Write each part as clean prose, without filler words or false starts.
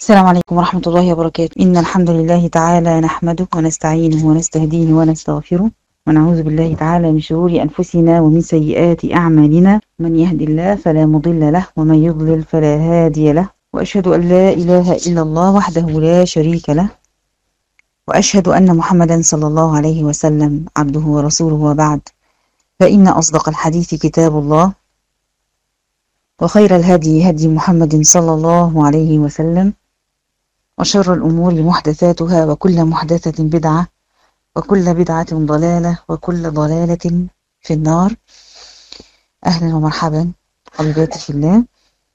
السلام عليكم ورحمة الله وبركاته. إن الحمد لله تعالى نحمده ونستعينه ونستهديه ونستغفره ونعوذ بالله تعالى من شرور أنفسنا ومن سيئات أعمالنا. من يهد الله فلا مضل له ومن يضلل فلا هادي له، وأشهد أن لا إله إلا الله وحده لا شريك له، وأشهد أن محمدا صلى الله عليه وسلم عبده ورسوله. وبعد، فإن أصدق الحديث كتاب الله، وخير الهدي هدي محمد صلى الله عليه وسلم، وشر الأمور محدثاتها، وكل محدثة بدعة، وكل بدعة ضلالة، وكل ضلالة في النار. أهلا ومرحبا حبيباتي في الله،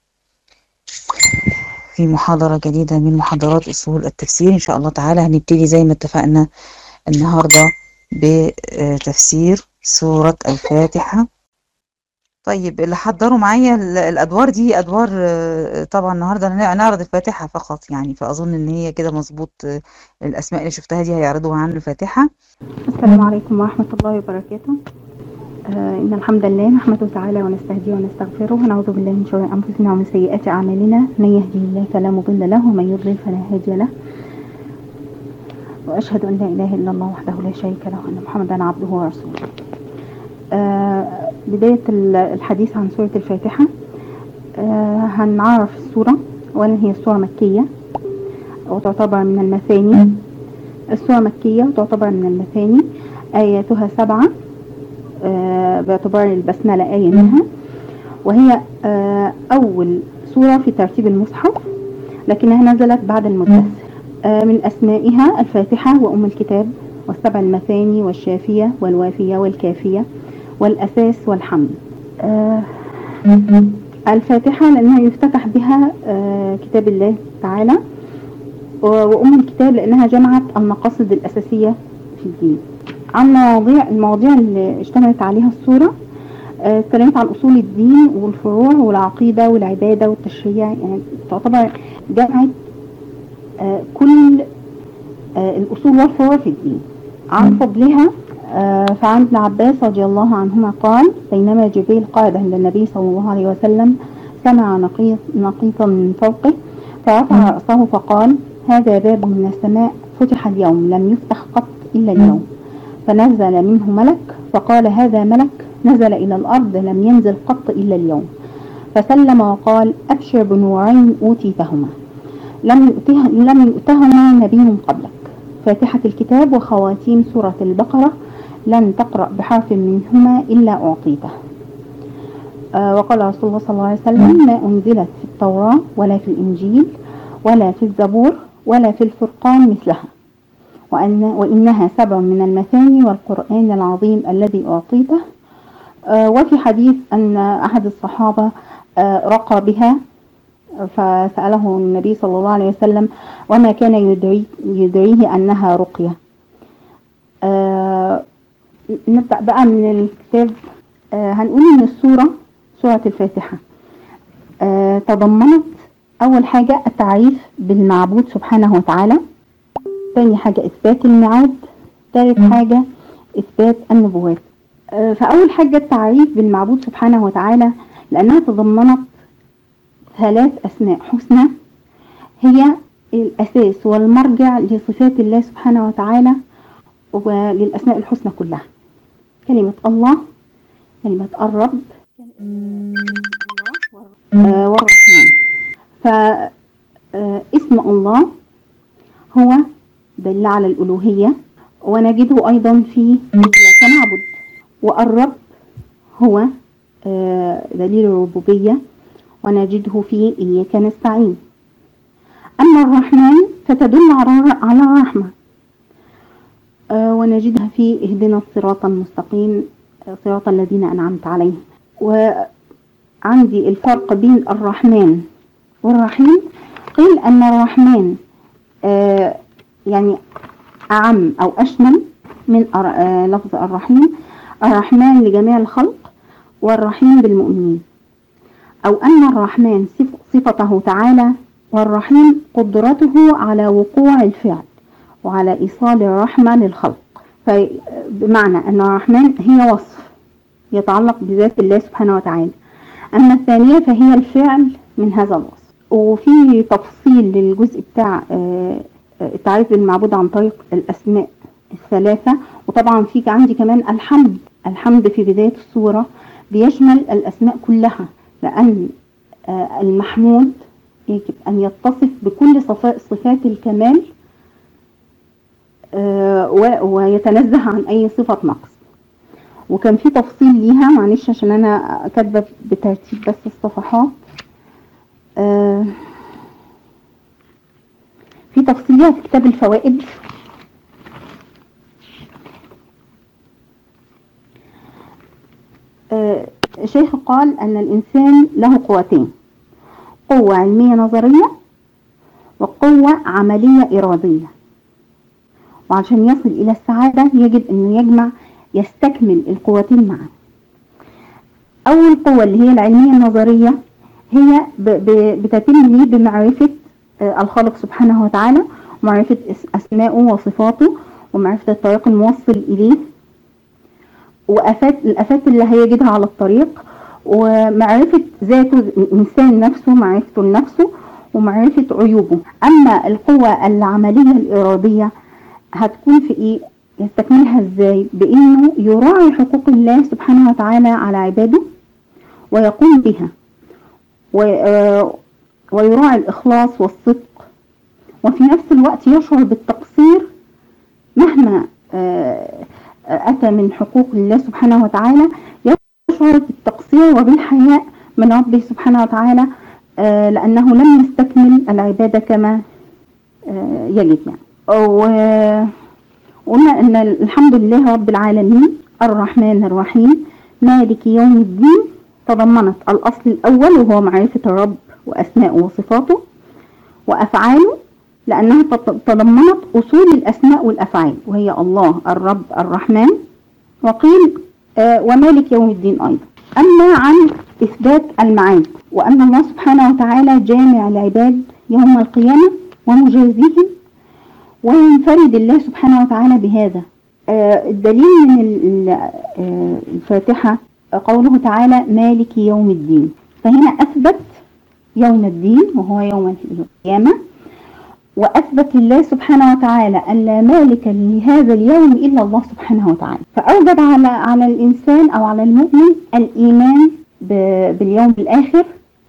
في محاضرة جديدة من محاضرات أصول التفسير. إن شاء الله تعالى هنبتدي زي ما اتفقنا النهاردة بتفسير سورة الفاتحة. طيب، اللي حضروا معايا الأدوار دي أدوار طبعا النهاردة هنعرض الفاتحة فقط يعني، فأظن إن هي كده مظبوط. الأسماء اللي شفتها دي هيعرضوا عن الفاتحة. السلام عليكم ورحمة الله وبركاته. إن الحمد لله نحمده تعالى ونستهديه ونستغفره ونعوذ بالله من شرور أنفسنا ومن سيئات أعمالنا. من يهديه الله فلا مضل له ومن يضلل فلا هادي له، وأشهد أن لا إله إلا الله وحده لا شريك له وأن محمدا عبده ورسوله. بداية الحديث عن سورة الفاتحة، هنعرف السورة. أولا هي سورة مكية وتعتبر من المثاني. السورة مكية وتعتبر من المثاني، آياتها 7 باعتبار البسملة آية منها، وهي أول سورة في ترتيب المصحف، لكنها نزلت بعد المدثر. من أسمائها الفاتحة وأم الكتاب والسبع المثاني والشافية والوافية والكافية والأساس والحمد. الفاتحة لأنها يفتتح بها كتاب الله تعالى، وأم الكتاب لأنها جمعت المقاصد الأساسية في الدين. عن المواضيع اللي اشتملت عليها السورة، اتكلمت عن أصول الدين والفروع والعقيدة والعبادة والتشريع، يعني تعتبر جمعت كل الأصول والفروع في الدين. عن فضلها، فعن ابن عباس رضي الله عنهما قال: بينما جبريل قاعد عند النبي صلى الله عليه وسلم سمع نقيطا من فوقه، فرفع رأسه فقال: هذا باب من السماء فتح اليوم لم يفتح قط إلا اليوم. فنزل منه ملك فقال: هذا ملك نزل إلى الأرض لم ينزل قط إلا اليوم. فسلم وقال: أبشر بنورين أوتيتهما لم يؤتهما نبي قبلك، فاتحة الكتاب وخواتيم سورة البقرة، لن تقرأ بحرف منهما إلا أعطيته. وقال رسول الله صلى الله عليه وسلم: ما أنزلت في التوراة ولا في الإنجيل ولا في الزبور ولا في الفرقان مثلها، وإنها 7 من المثاني والقرآن العظيم الذي أعطيته. وفي حديث أن أحد الصحابة رقى بها، فسأله النبي صلى الله عليه وسلم: وما كان يدريه أنها رقية. نبدأ بقى من الكتاب. هنقول إن سورة الفاتحة تضمنت أول حاجة التعريف بالمعبود سبحانه وتعالى، ثاني حاجة إثبات الميعاد، ثالث حاجة إثبات النبوات. فأول حاجة التعريف بالمعبود سبحانه وتعالى، لأنها تضمنت 3 أسماء حسنى هي الأساس والمرجع لصفات الله سبحانه وتعالى وللأسماء الحسنى كلها. كلمة الله، كلمة الرب، والرحمن. فاسم الله هو دل على الألوهية، ونجده أيضا في إياك نعبد. والرب هو دليل الربوبية، ونجده في إياك نستعين. أما الرحمن فتدل على الرحمة، ونجدها في اهدنا الصراط المستقيم صراط الذين أنعمت عليهم. وعندي الفرق بين الرحمن والرحيم. قيل أن الرحمن يعني أعم أو أشمل من لفظ الرحيم. الرحمن لجميع الخلق والرحيم بالمؤمنين، أو أن الرحمن صفته تعالى، والرحيم قدرته على وقوع الفعل وعلى إيصال الرحمة للخلق. فبمعنى أن الرحمن هي وصف يتعلق بذات الله سبحانه وتعالى، أما الثانية فهي الفعل من هذا الوصف. وفي تفصيل للجزء بتاع تعريف المعبود عن طريق الأسماء الثلاثة. وطبعا في عندي كمان الحمد في بداية السورة بيشمل الأسماء كلها، لأن المحمود يجب أن يتصف بكل صفات الكمال ويتنزه عن أي صفة نقص. وكان في تفصيل ليها، معلش عشان أنا كاتبة بترتيب بس الصفحات، في تفصيل ليها في كتاب الفوائد. الشيخ قال أن الإنسان له قوتين: قوة علمية نظرية وقوة عملية إرادية. وعشان يصل إلى السعادة يجب أن يستكمل القوتين معا. أول قوة اللي هي العلمية النظرية هي بتتم لي بمعرفة الخالق سبحانه وتعالى، ومعرفة أسمائه وصفاته، ومعرفة الطريق الموصل إليه، الآفات اللي هيجدها على الطريق، ومعرفة ذاته الإنسان نفسه، معرفته لنفسه، ومعرفة عيوبه. أما القوة العملية الإرادية هتكون في إيه؟ يستكملها إزاي؟ بإنه يراعي حقوق الله سبحانه وتعالى على عباده ويقوم بها، ويراعي الإخلاص والصدق، وفي نفس الوقت يشعر بالتقصير مهما أتى من حقوق الله سبحانه وتعالى، يشعر بالتقصير وبالحياء من ربه سبحانه وتعالى، لأنه لم يستكمل العبادة كما يجب يعني. وقلنا أن الحمد لله رب العالمين الرحمن الرحيم مالك يوم الدين تضمنت الأصل الأول وهو معرفة الرب وأسماءه وصفاته وأفعاله، لأنها تضمنت أصول الأسماء والأفعال، وهي الله الرب الرحمن، وقيل ومالك يوم الدين أيضا. أما عن إثبات المعاد، وأن الله سبحانه وتعالى جامع العباد يوم القيامة ومجازيهم، وينفرد الله سبحانه وتعالى بهذا. الدليل من الفاتحة قوله تعالى مالك يوم الدين، فهنا أثبت يوم الدين وهو يوم القيامة، وأثبت لله سبحانه وتعالى أن لا مالك لهذا اليوم إلا الله سبحانه وتعالى، فأوجب على الإنسان أو على المؤمن الإيمان باليوم الآخر،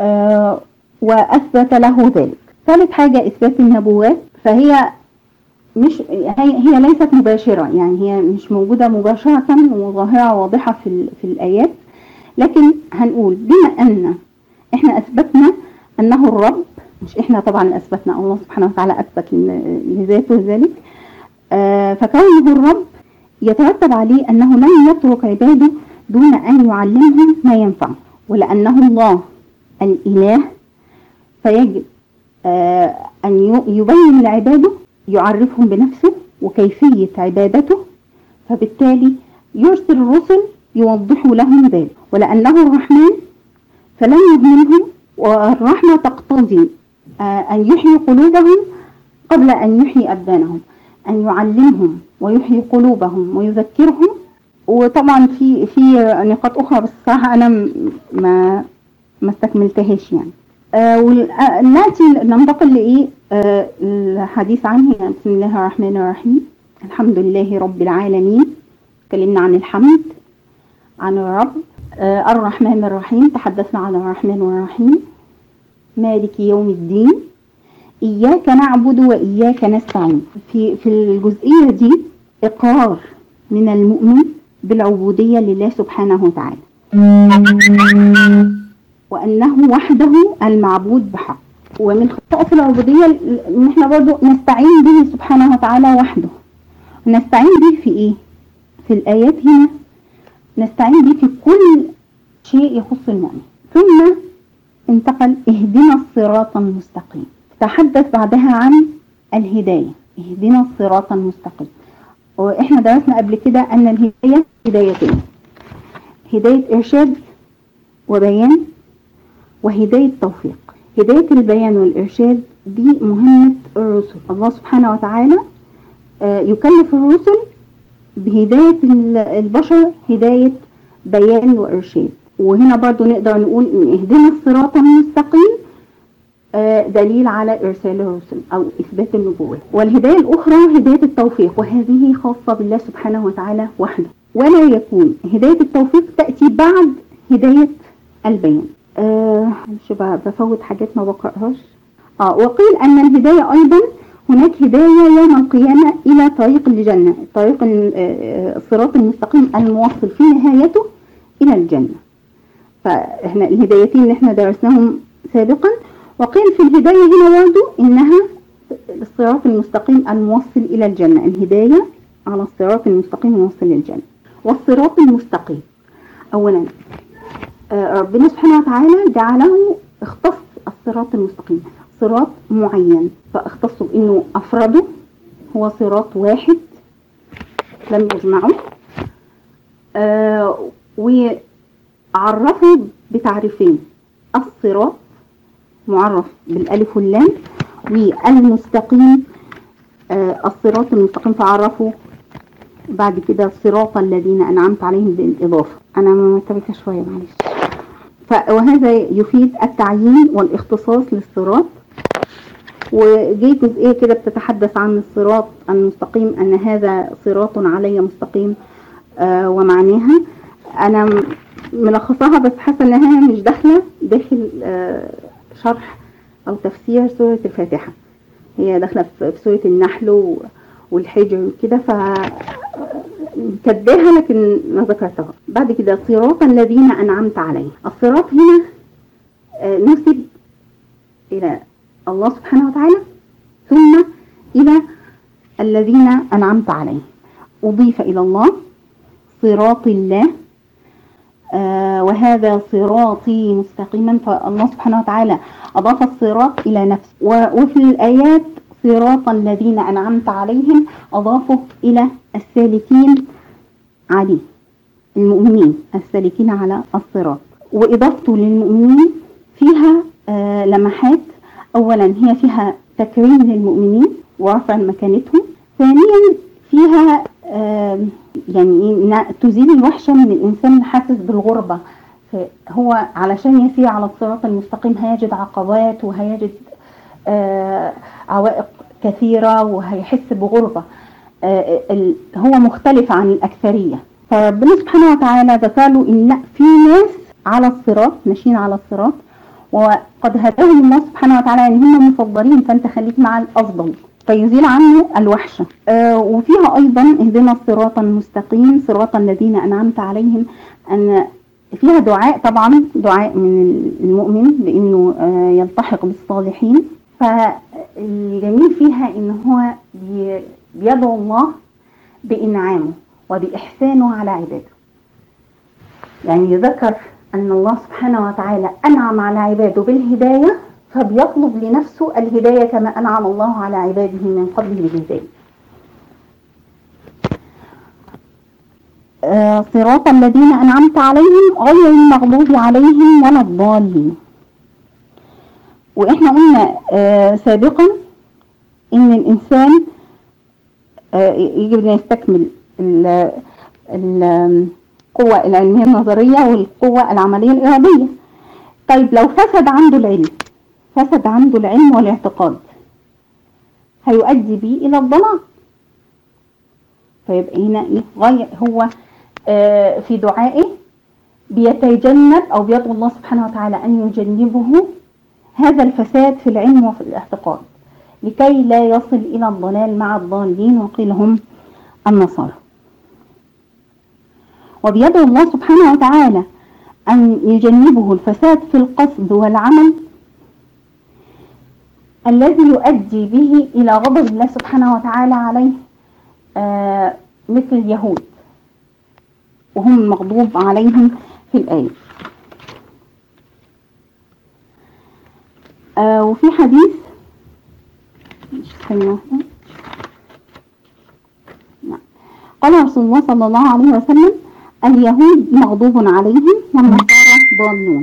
وأثبت له ذلك. ثالث حاجة إثبات النبوات، فهي هي ليست مباشرة، يعني هي مش موجودة مباشرة وظاهرة واضحة في الآيات، لكن هنقول بما أن إحنا أثبتنا أنه الرب، مش إحنا طبعا أثبتنا، الله سبحانه وتعالى أثبت لذاته ذلك، فكونه الرب يترتب عليه أنه لن يترك عباده دون أن يعلمهم ما ينفع، ولأنه الله الإله فيجب أن يبين لعباده، يعرفهم بنفسه وكيفية عبادته، فبالتالي يرسل الرسل يوضحوا لهم ذلك. ولأنه الرحمن فلن يهملهم، والرحمة تقتضي أن يحيي قلوبهم قبل أن يحيي أبدانهم، أن يعلمهم ويحيي قلوبهم ويذكرهم. وطبعا في نقاط أخرى بس الصراحة أنا ما استكملتهاش يعني. نأتي ننتقل لإيه الحديث عنه. بسم الله الرحمن الرحيم، الحمد لله رب العالمين. تكلمنا عن الحمد، عن الرب. الرحمن الرحيم، تحدثنا عن الرحمن والرحيم. مالك يوم الدين، إياك نعبد وإياك نستعين. في الجزئية دي إقرار من المؤمن بالعبودية لله سبحانه وتعالى، وأنه وحده المعبود بحق. ومن خصائص العبودية إن إحنا برضو نستعين به سبحانه وتعالى وحده. نستعين به في إيه؟ في الآيات هنا نستعين به في كل شيء يخص المؤمن. ثم انتقل اهدنا الصراط المستقيم، تحدث بعدها عن الهداية، اهدنا الصراط المستقيم. وإحنا درسنا قبل كده أن الهداية هدايتين: هداية إرشاد وبيان، وهداية توفيق. هداية البيان والإرشاد دي مهمة الرسل. الله سبحانه وتعالى يكلف الرسل بهداية البشر، هداية بيان وإرشاد. وهنا برضو نقدر نقول إن اهدنا الصراط المستقيم دليل على إرسال الرسل أو إثبات النبوة. والهداية الأخرى هداية التوفيق، وهذه خاصة بالله سبحانه وتعالى وحده، ولا يكون هداية التوفيق تأتي بعد هداية البيان. مش بفوت حاجات ما بقرأهاش. وقيل أن الهداية أيضا هناك هداية يوم القيامة إلى طريق الجنة، طريق الصراط المستقيم الموصل في نهايته إلى الجنة. فإحنا الهدايتين اللي احنا درسناهم سابقا. وقيل في الهداية هنا برضه إنها الصراط المستقيم الموصل إلى الجنة، الهداية على الصراط المستقيم الموصل للجنة. والصراط المستقيم أولا ربنا سبحانه وتعالى جعله اختص الصراط المستقيم صراط معين، فاختصوا بأنه أفرده هو صراط واحد لم يجمعه، وعرفوا بتعريفين: الصراط معرف بالألف واللام، والمستقيم الصراط المستقيم فعرفوا بعد كده صراط الذين أنعمت عليهم بالإضافة. أنا مرتبكة شوية معلش. وهذا يفيد التعيين والاختصاص للصراط. وجي جزئية كده بتتحدث عن الصراط المستقيم أن هذا صراط علي مستقيم ومعناها. أنا ملخصها بس حاسة أنها مش داخل شرح أو تفسير سورة الفاتحة، هي داخلة في سورة النحل والحجر وكده، كداها لكن ما ذكرتها. بعد كده صراط الذين أنعمت عليهم. الصراط هنا نسب إلى الله سبحانه وتعالى ثم إلى الذين أنعمت عليهم، أضيف إلى الله صراط الله وهذا صراطي مستقيما، فالله سبحانه وتعالى أضاف الصراط إلى نفسه. وفي الآيات صراط الذين أنعمت عليهم أضافوا إلى السالكين عليه، المؤمنين السالكين على الصراط. وإضافته للمؤمنين فيها لمحات. أولا هي فيها تكريم للمؤمنين ورفع مكانتهم. ثانيا فيها يعني تزيل الوحشة من الإنسان الحاسس بالغربة. هو علشان يسير على الصراط المستقيم هيجد عقبات وهيجد عوائق كثيرة وهيحس بغربة، هو مختلف عن الأكثرية. فربنا سبحانه وتعالى ذكروا إن في ناس على الصراط ماشيين على الصراط وقد هداهم الله سبحانه وتعالى ان هم مفضلين، فانت خليك مع الافضل فيزيل عنه الوحشة. وفيها ايضا اهدنا الصراط المستقيم صراط الذين انعمت عليهم، ان فيها دعاء، طبعا دعاء من المؤمن لانه يلتحق بالصالحين. فالجميل فيها ان هو بيدعو الله بانعامه وباحسانه على عباده، يعني يذكر أن الله سبحانه وتعالى أنعم على عباده بالهداية فبيطلب لنفسه الهداية كما أنعم الله على عباده من قبله بالهداية. صراط الذين أنعمت عليهم غير المغضوب عليهم ولا الضالين. وإحنا قلنا سابقا إن الإنسان يجب أن يستكمل القوة العلمية النظرية والقوة العملية الإرادية. طيب لو فسد عنده العلم والاعتقاد هيؤدي به إلى الضلال. فيبقى هنا هو في دعائه بيتجنب أو بيدعو الله سبحانه وتعالى أن يجنبه هذا الفساد في العلم وفي الاعتقاد لكي لا يصل إلى الضلال مع الضالين، وقيل هم النصارى. وبيدعو الله سبحانه وتعالى أن يجنبه الفساد في القصد والعمل الذي يؤدي به إلى غضب الله سبحانه وتعالى عليه، مثل اليهود وهم المغضوب عليهم في الآية. وفي حديث قال رسول الله صلى الله عليه وسلم: اليهود مغضوب عليهم والنصارى ضالون.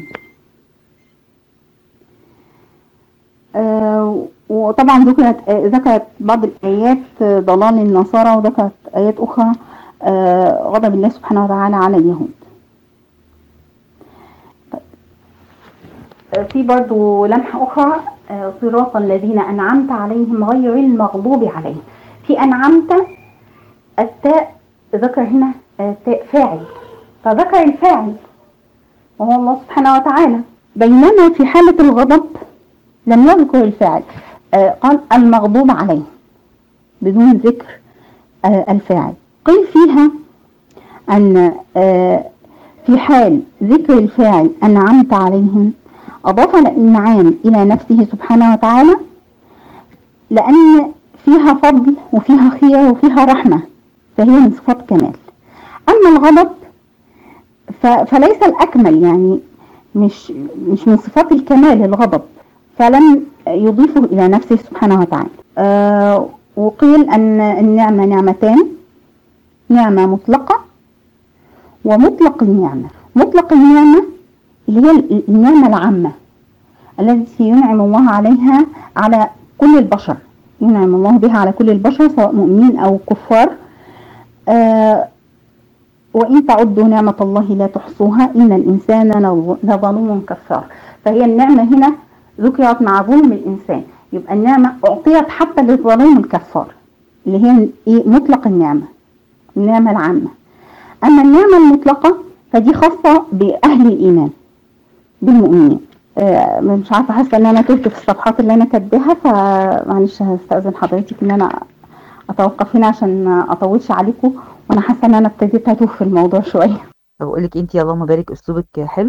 وطبعا ذكرت بعض الآيات ضلال النصارى، وذكرت آيات أخرى غضب الله سبحانه وتعالى على اليهود. في برضو لمحة أخرى صراط الذين أنعمت عليهم غير المغضوب عليهم. في أنعمت التاء ذكر هنا تاء فاعل، فذكر الفاعل وهو الله سبحانه وتعالى، بينما في حالة الغضب لم يذكر الفاعل، قال المغضوب عليهم بدون ذكر الفاعل. قيل فيها أن في حال ذكر الفاعل أنعمت عليهم أضاف الإنعام إلى نفسه سبحانه وتعالى، لأن فيها فضل وفيها خير وفيها رحمة، فهي من صفات كمال. أما الغضب فليس الأكمل، يعني مش من صفات الكمال الغضب، فلم يضيفه إلى نفسه سبحانه وتعالى. وقيل أن النعمة نعمتان، نعمة مطلقة ومطلق النعمة. مطلق النعمة اللي هي النعمة العامة التي ينعم الله عليها على كل البشر، ينعم الله بها على كل البشر سواء مؤمنين أو كفار. وإن تعدوا نعمة الله لا تحصوها إن الإنسان لظلوم كفار. فهي النعمة هنا ذكرت مع ظلم الإنسان، يبقى النعمة أعطيت حتى للظلوم الكفار اللي هي مطلق النعمة، النعمة العامة. أما النعمة المطلقة فدي خاصة بأهل الإيمان بالمؤمنين. مش عارفة، حاسة ان انا تهت في الصفحات اللي انا كاتباها، فمعلش هستأذن حضرتك ان انا اتوقف هنا عشان ما اطولش عليكم، وانا حاسة ان انا ابتديت اتوه في الموضوع شوية. بقول لك انت اللهم بارك، اسلوبك حلو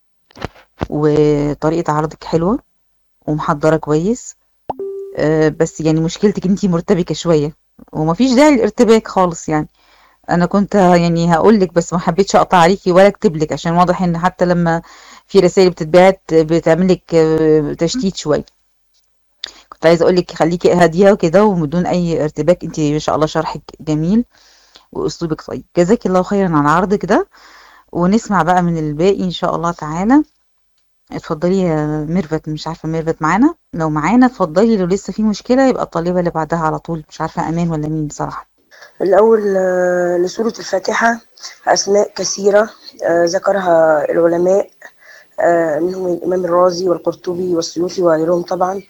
وطريقة عرضك حلوة ومحضرة كويس، بس يعني مشكلتك انت مرتبكة شوية، ومفيش داعي للارتباك خالص. يعني انا كنت يعني هقول لك بس ما حبيتش اقطع عليكي ولا اكتب لك، عشان واضح ان حتى لما في رسائل بتتبعت بتعمل لك تشتيت شويه. كنت عايزه اقول لك خليكي هاديه وكده وبدون اي ارتباك. انت ما شاء الله شرحك جميل واسلوبك طيب، جزاك الله خيرا على عرضك ده. ونسمع بقى من الباقي ان شاء الله تعالى. اتفضلي يا ميرفت، مش عارفه ميرفت معانا؟ لو معانا اتفضلي، لو لسه في مشكله يبقى الطالبه اللي بعدها على طول، مش عارفه امان ولا مين بصراحه. الأول لسورة الفاتحة أسماء كثيرة ذكرها العلماء، منهم الإمام الرازي والقرطبي والسيوطي وغيرهم طبعا.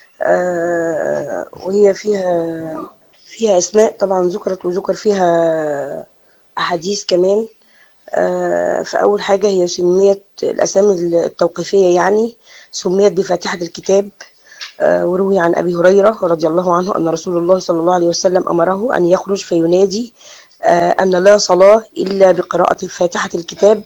وهي فيها أسماء طبعا ذكرت، وذكر فيها أحاديث كمان. فأول حاجة هي سميت الأسامي التوقيفية، يعني سميت بفاتحة الكتاب. وروي عن أبي هريرة رضي الله عنه أن رسول الله صلى الله عليه وسلم أمره أن يخرج فينادي أن لا صلاة إلا بقراءة فاتحة الكتاب،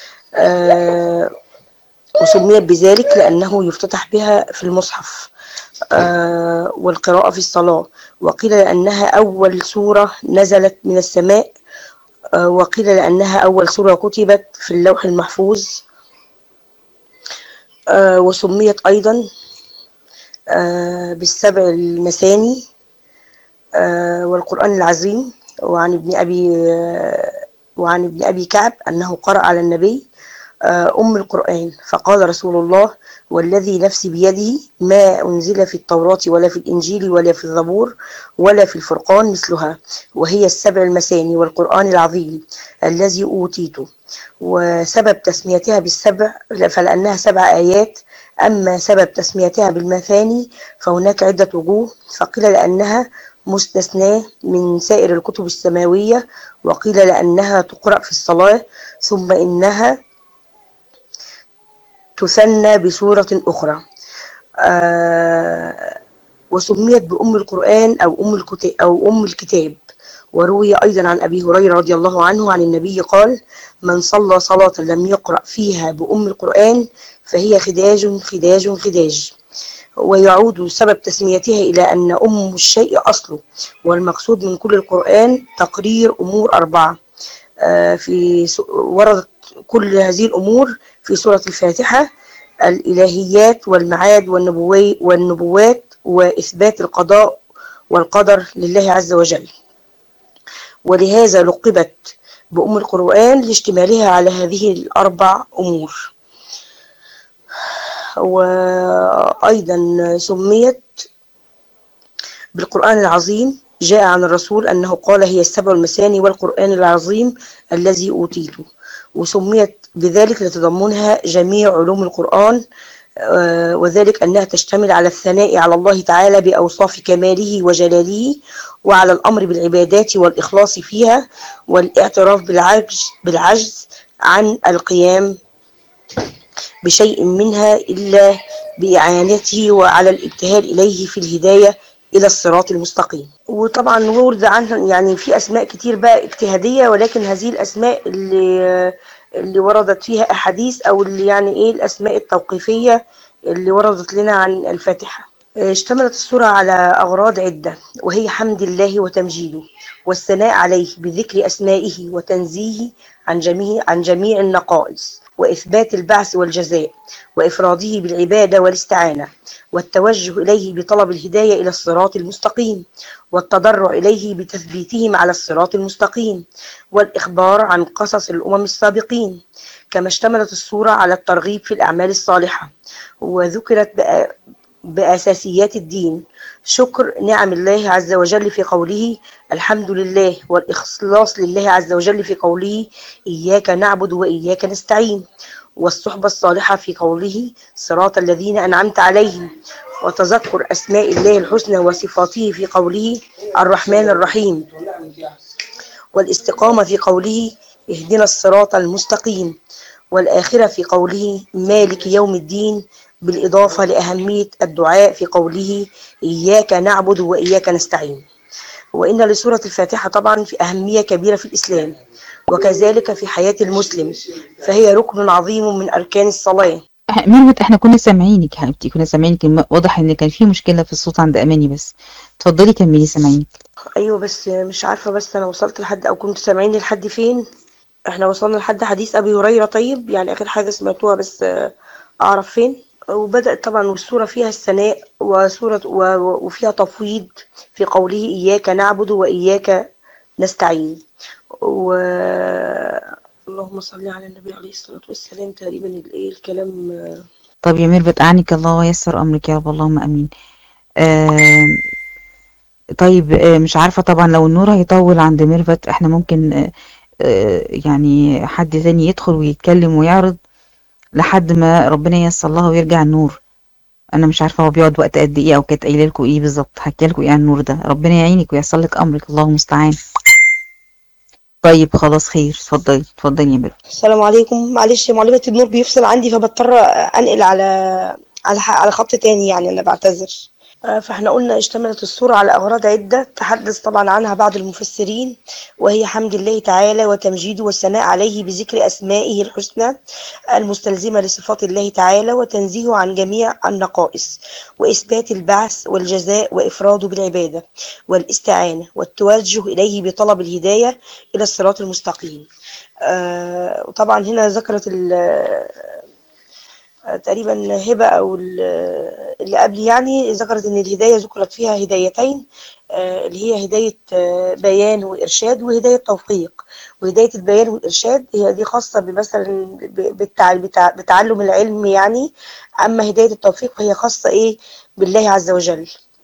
وسميت بذلك لأنه يفتتح بها في المصحف، والقراءة في الصلاة. وقيل لأنها أول سورة نزلت من السماء، وقيل لأنها أول سورة كتبت في اللوح المحفوظ. وسميت أيضا بالسبع المثاني والقرآن العظيم. وعن ابن أبي كعب أنه قرأ على النبي أم القرآن، فقال رسول الله والذي نفسي بيده ما أنزل في التوراة ولا في الإنجيل ولا في الزبور ولا في الفرقان مثلها، وهي السبع المثاني والقرآن العظيم الذي أوتيته. وسبب تسميتها بالسبع فلأنها 7 آيات. أما سبب تسميتها بالمثاني فهناك عدة وجوه، فقيل لأنها مستثناة من سائر الكتب السماوية، وقيل لأنها تقرأ في الصلاة، ثم إنها تثنى بسورة أخرى. وسميت بأم القرآن أو أم الكتاب. وروي أيضا عن أبي هريرة رضي الله عنه عن النبي قال من صلى صلاة لم يقرأ فيها بأم القرآن فهي خداج خداج خداج. ويعود سبب تسميتها إلى أن أم الشيء أصله، والمقصود من كل القرآن تقرير أمور 4. وردت كل هذه الأمور في سورة الفاتحة: الإلهيات والمعاد والنبوات وإثبات القضاء والقدر لله عز وجل. ولهذا لقبت بأم القرآن لاشتمالها على هذه ال4 أمور. وأيضا سميت بالقرآن العظيم، جاء عن الرسول أنه قال هي السبع المثاني والقرآن العظيم الذي أوتيته. وسميت بذلك لتضمنها جميع علوم القرآن وذلك أنها تشتمل على الثناء على الله تعالى بأوصاف كماله وجلاله، وعلى الأمر بالعبادات والإخلاص فيها، والاعتراف بالعجز عن القيام بشيء منها إلا بإعانته، وعلى الابتهال إليه في الهداية إلى الصراط المستقيم. وطبعا ورد عنها يعني في أسماء كتير بقى اجتهادية، ولكن هذه الأسماء اللي وردت فيها أحاديث، أو اللي يعني إيه الأسماء التوقيفية اللي وردت لنا عن الفاتحة. اشتملت السورة على أغراض عدة، وهي حمد الله وتمجيده، والثناء عليه بذكر أسمائه وتنزيه عن جميع النقائص، وإثبات البعث والجزاء، وإفراده بالعبادة والاستعانة، والتوجه إليه بطلب الهداية إلى الصراط المستقيم، والتضرع إليه بتثبيتهم على الصراط المستقيم، والإخبار عن قصص الأمم السابقين. كما اشتملت السورة على الترغيب في الأعمال الصالحة، وذكرت بأساسيات الدين، شكر نعم الله عز وجل في قوله الحمد لله، والإخلاص لله عز وجل في قوله إياك نعبد وإياك نستعين، والصحبة الصالحة في قوله صراط الذين أنعمت عليهم، وتذكر أسماء الله الحسنى وصفاته في قوله الرحمن الرحيم، والاستقامة في قوله اهدنا الصراط المستقيم، والآخرة في قوله مالك يوم الدين، بالإضافة لأهمية الدعاء في قوله إياك نعبد وإياك نستعين. وإن لسورة الفاتحة طبعا في أهمية كبيرة في الإسلام، وكذلك في حياة المسلم، فهي ركن عظيم من أركان الصلاة. ميرفت احنا كنا سامعينك يا حبيبتي، كنا سامعينك. واضح ان كان في مشكلة في الصوت عند اماني، بس اتفضلي كملي سامعينك. أيوة بس مش عارفة، بس أنا وصلت لحد أو كنت سامعيني لحد فين؟ احنا وصلنا لحد حديث أبي هريرة. طيب يعني آخر حاجة سمعتوها، بس أعرف فين. وبدأت طبعا والسورة فيها الثناء وفيها تفويض في قوله إياك نعبد وإياك نستعين. اللهم صل على النبي عليه الصلاة والسلام. تقريبا الكلام. طب يا ميرفت أعنك الله ويسر أمرك يا رب، اللهم أمين. طيب مش عارفة طبعا لو النور هيطول عند ميرفت، احنا ممكن يعني حد تاني يدخل ويتكلم ويعرض لحد ما ربنا ييسر الله ويرجع النور. انا مش عارفة هو بيقعد وقت قد ايه، او كانت قايله لكم ايه بالظبط، حكي لكم ايه عن النور ده. ربنا يعينك وييسر لك امرك، الله المستعان. طيب خلاص خير، اتفضلي يا ميرفت. السلام عليكم. معلش معلومة النور بيفصل عندي، فبضطر انقل على خط تاني، يعني انا بعتذر. فاحنا قلنا اشتملت السورة على أغراض عدة تحدث طبعا عنها بعض المفسرين، وهي حمد الله تعالى وتمجيده والثناء عليه بذكر أسمائه الحسنى المستلزمة لصفات الله تعالى، وتنزيهه عن جميع النقائص، وإثبات البعث والجزاء، وإفراده بالعبادة والاستعانة، والتوجه إليه بطلب الهداية إلى الصراط المستقيم. وطبعا هنا ذكرت تقريبا هبة أو اللي قبل، يعني ذكرت إن الهداية ذكرت فيها هدايتين، اللي هي هداية بيان وإرشاد، وهداية توفيق. وهداية البيان والإرشاد هي دي خاصة مثلا بتعلم العلم يعني. أما هداية التوفيق هي خاصة إيه بالله عز وجل،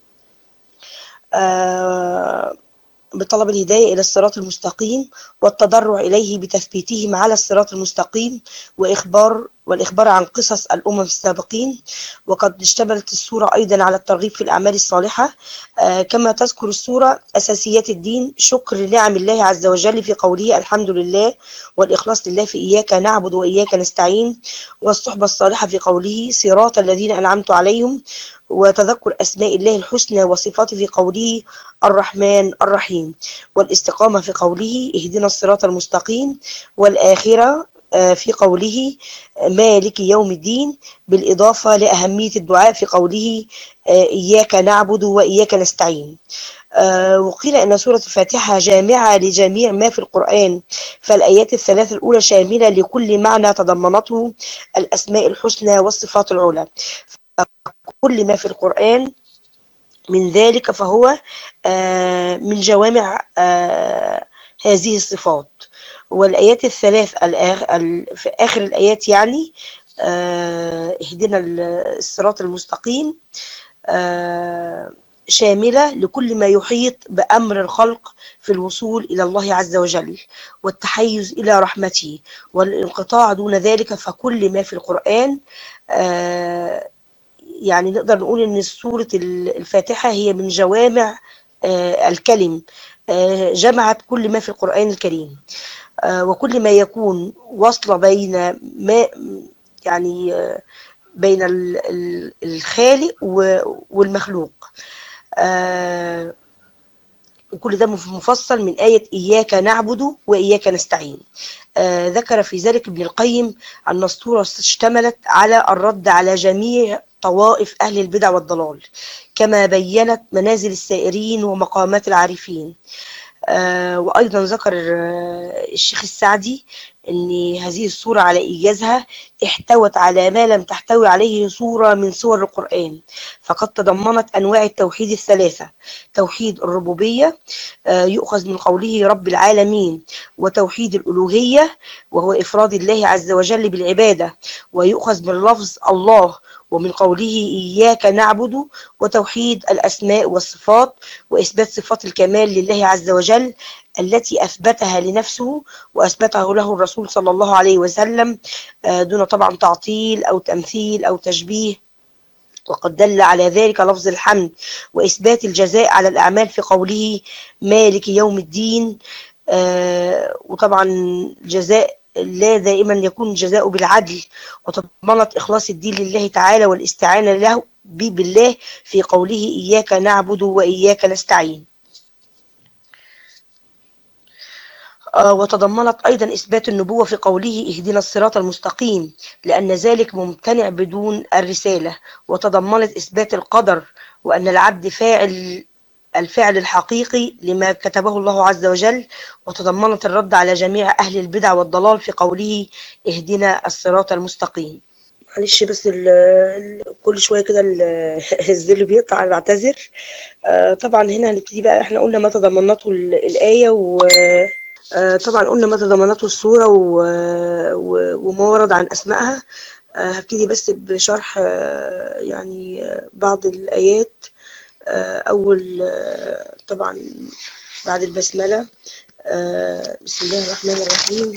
بطلب الهداية إلى الصراط المستقيم، والتضرع إليه بتثبيتهم على الصراط المستقيم، والإخبار عن قصص الأمم السابقين. وقد اشتملت السورة أيضا على الترغيب في الأعمال الصالحة، كما تذكر السورة أساسيات الدين، شكر نعم الله عز وجل في قوله الحمد لله، والإخلاص لله في إياك نعبد وإياك نستعين، والصحبة الصالحة في قوله صراط الذين أنعمت عليهم، وتذكر أسماء الله الحسنى وصفاته في قوله الرحمن الرحيم، والاستقامة في قوله اهدنا الصراط المستقيم، والآخرة في قوله مالك يوم الدين، بالإضافة لأهمية الدعاء في قوله إياك نعبد وإياك نستعين. وقيل أن سورة الفاتحة جامعة لجميع ما في القرآن، فالآيات الثلاث الأولى شاملة لكل معنى تضمنته الأسماء الحسنى والصفات العلى، كل ما في القرآن من ذلك فهو من جوامع هذه الصفات. والآيات الثلاث في آخر الآيات يعني اهدنا الصراط المستقيم، شاملة لكل ما يحيط بأمر الخلق في الوصول إلى الله عز وجل والتحيز إلى رحمته والانقطاع دون ذلك. فكل ما في القرآن يعني نقدر نقول إن سورة الفاتحة هي من جوامع الكلم، جمعت كل ما في القرآن الكريم، وكل ما يكون وصل بين ما يعني بين الخالق والمخلوق. وكل ده مفصل من آية إياك نعبد وإياك نستعين. ذكر في ذلك ابن القيم أن السورة اشتملت على الرد على جميع طوائف أهل البدع والضلال، كما بيّنت منازل السائرين ومقامات العارفين. وأيضا ذكر الشيخ السعدي أن هذه السورة على إيجازها احتوت على ما لم تحتوي عليه سورة من سور القرآن، فقد تضمنت أنواع التوحيد الثلاثة: توحيد الربوبية يؤخذ من قوله رب العالمين، وتوحيد الألوهية وهو إفراد الله عز وجل بالعبادة ويؤخذ من لفظ الله ومن قوله إياك نعبد، وتوحيد الأسماء والصفات وإثبات صفات الكمال لله عز وجل التي أثبتها لنفسه وأثبته له الرسول صلى الله عليه وسلم دون طبعا تعطيل أو تمثيل أو تشبيه. وقد دل على ذلك لفظ الحمد وإثبات الجزاء على الأعمال في قوله مالك يوم الدين. وطبعا جزاء لا دائما يكون جزاء بالعدل، وتضمنت إخلاص الدين لله تعالى والاستعانة له بالله في قوله إياك نعبد وإياك نستعين. وتضمنت أيضا إثبات النبوة في قوله اهدنا الصراط المستقيم، لأن ذلك ممتنع بدون الرسالة. وتضمنت إثبات القدر وأن العبد الفعل الحقيقي لما كتبه الله عز وجل. وتضمنت الرد على جميع أهل البدع والضلال في قوله اهدنا الصراط المستقيم. معلش بس كل شوية كده الزل بيقطع، أنا بعتذر. طبعا هنا هنبتدي بقى، احنا قلنا ما تضمنته الآية طبعا قلنا ما تضمنته السورة وما ورد عن أسمائها. هبتدي بس بشرح يعني بعض الآيات. أول طبعا بعد البسملة بسم الله الرحمن الرحيم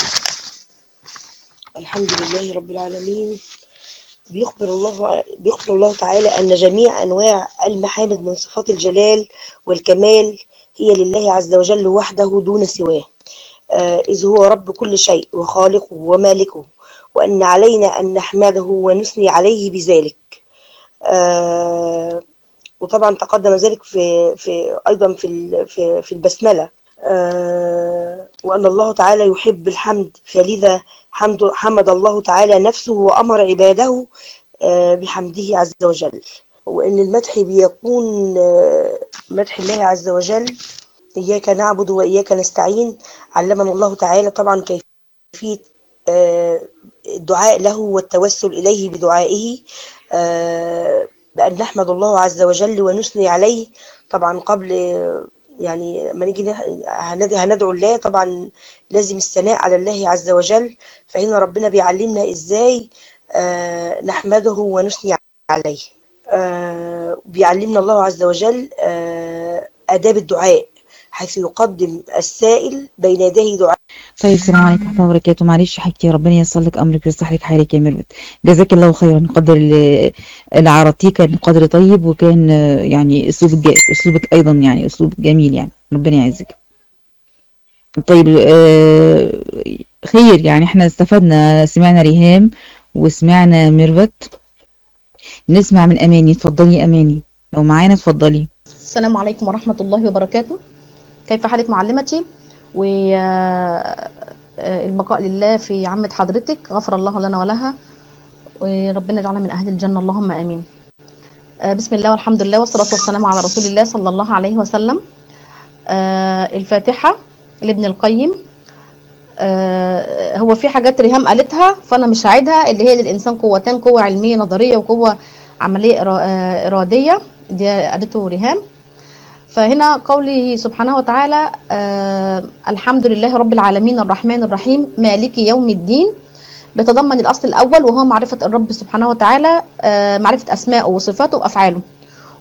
الحمد لله رب العالمين. بيخبر الله تعالى أن جميع أنواع المحامد من صفات الجلال والكمال هي لله عز وجل وحده دون سواه، إذ هو رب كل شيء وخالقه ومالكه، وأن علينا أن نحمده ونثني عليه بذلك. وطبعا تقدم ذلك أيضا في البسملة. وأن الله تعالى يحب الحمد، فلذا حمد الله تعالى نفسه وأمر عباده بحمده عز وجل. وأن المدح بيكون مدح الله عز وجل إياك نعبد وإياك نستعين. علمنا الله تعالى طبعا كيفية الدعاء له والتوسل إليه بدعائه، بأن نحمد الله عز وجل ونثني عليه. طبعا قبل يعني ما نيجي هندعو الله طبعا لازم الثناء على الله عز وجل، فهنا ربنا بيعلمنا إزاي نحمده ونثني عليه. بيعلمنا الله عز وجل آداب الدعاء، حيث يقدم السائل بين يديه دعاء. طيب السلام عليكم ورحمة الله وبركاته. معلش حكي ربنا ييسر لك امرك ويصلح لك حالك يا ميرفت، جزاك الله خيرا. قدر اللي عرضتيه كان قدر طيب، وكان يعني اسلوبك ايضا يعني اسلوب جميل، يعني ربنا يعزك. طيب خير، يعني احنا استفدنا، سمعنا ريهام وسمعنا ميرفت، نسمع من اماني. اتفضلي يا اماني لو معانا، اتفضلي. السلام عليكم ورحمة الله وبركاته. كيف حالك معلمتي؟ والبقاء لله في عمة حضرتك، غفر الله لنا ولها، وربنا يجعلنا من أهل الجنة اللهم آمين. بسم الله والحمد لله والصلاة والسلام على رسول الله صلى الله عليه وسلم. الفاتحة لابن القيم. هو في حاجات ريهام قالتها فأنا مش هعيدها، اللي هي للإنسان قوتان: قوة علمية نظرية وقوة عملية إرادية، دي قالته ريهام. فهنا قوله سبحانه وتعالى الحمد لله رب العالمين الرحمن الرحيم مالك يوم الدين، بيتضمن الأصل الأول وهو معرفة الرب سبحانه وتعالى، معرفة أسمائه وصفاته وأفعاله.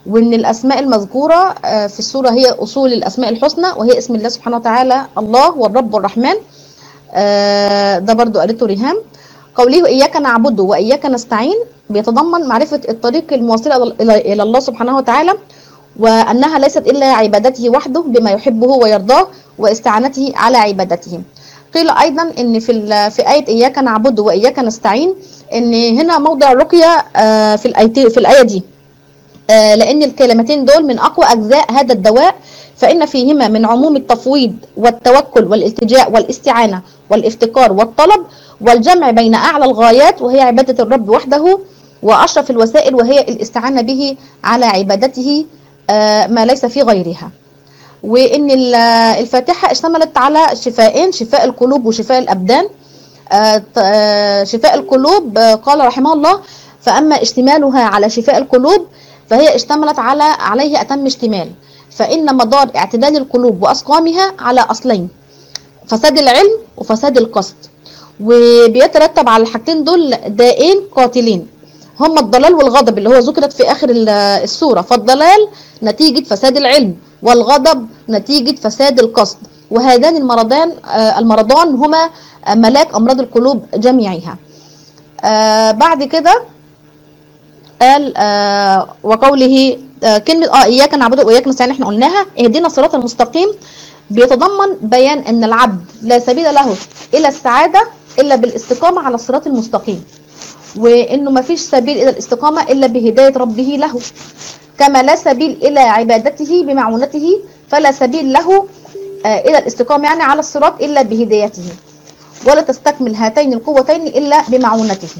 وإن الأسماء المذكورة في السورة هي أصول الأسماء الحسنى، وهي اسم الله سبحانه وتعالى الله والرب والرحمن. ده برضو قالته ريهام. قوله إياك نعبد وإياك نستعين بيتضمن معرفة الطريق الموصلة إلى الله سبحانه وتعالى، وأنها ليست إلا عبادته وحده بما يحبه ويرضاه واستعانته على عبادته. قيل أيضا إن في آية إياك نعبد وإياك نستعين إن هنا موضع الرقية في الآية دي، لأن الكلمتين دول من أقوى أجزاء هذا الدواء، فإن فيهما من عموم التفويض والتوكل والالتجاء والاستعانة والافتقار والطلب والجمع بين أعلى الغايات وهي عبادة الرب وحده، وأشرف الوسائل وهي الاستعانة به على عبادته ما ليس في غيرها. وإن الفاتحة اشتملت على شفاءين، شفاء القلوب وشفاء الأبدان. شفاء القلوب قال رحمه الله: فأما اشتمالها على شفاء القلوب فهي اشتملت عليه أتم اشتمال، فإن مدار اعتدال القلوب وأسقامها على أصلين: فساد العلم وفساد القصد، وبيترتب على الحاجتين دول دائين قاتلين هما الضلال والغضب اللي هو ذكرت في آخر السورة. فالضلال نتيجة فساد العلم، والغضب نتيجة فساد القصد، وهذان المرضان هما ملاك أمراض القلوب جميعها. بعد كده قال وقوله كلمة إياك نعبد وإياك نستعين احنا قلناها. اهدنا الصراط المستقيم بيتضمن بيان أن العبد لا سبيل له إلى السعادة إلا بالاستقامة على الصراط المستقيم، وإنه ما فيش سبيل إلى الاستقامة إلا بهداية ربه له، كما لا سبيل إلى عبادته بمعونته، فلا سبيل له إلى الاستقامة يعني على الصراط إلا بهدايته، ولا تستكمل هاتين القوتين إلا بمعونته.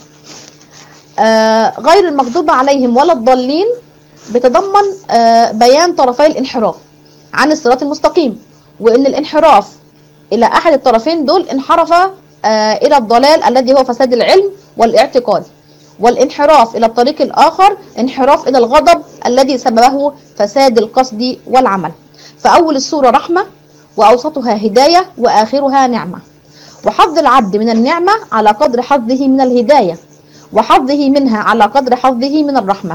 غير المغضوب عليهم ولا الضالين بتضمن بيان طرفي الانحراف عن الصراط المستقيم، وإن الانحراف إلى أحد الطرفين دول انحرف إلى الضلال الذي هو فساد العلم والاعتقاد، والانحراف إلى الطريق الآخر انحراف إلى الغضب الذي سببه فساد القصد والعمل. فأول السورة رحمة، وأوسطها هداية، وآخرها نعمة، وحظ العبد من النعمة على قدر حظه من الهداية، وحظه منها على قدر حظه من الرحمة.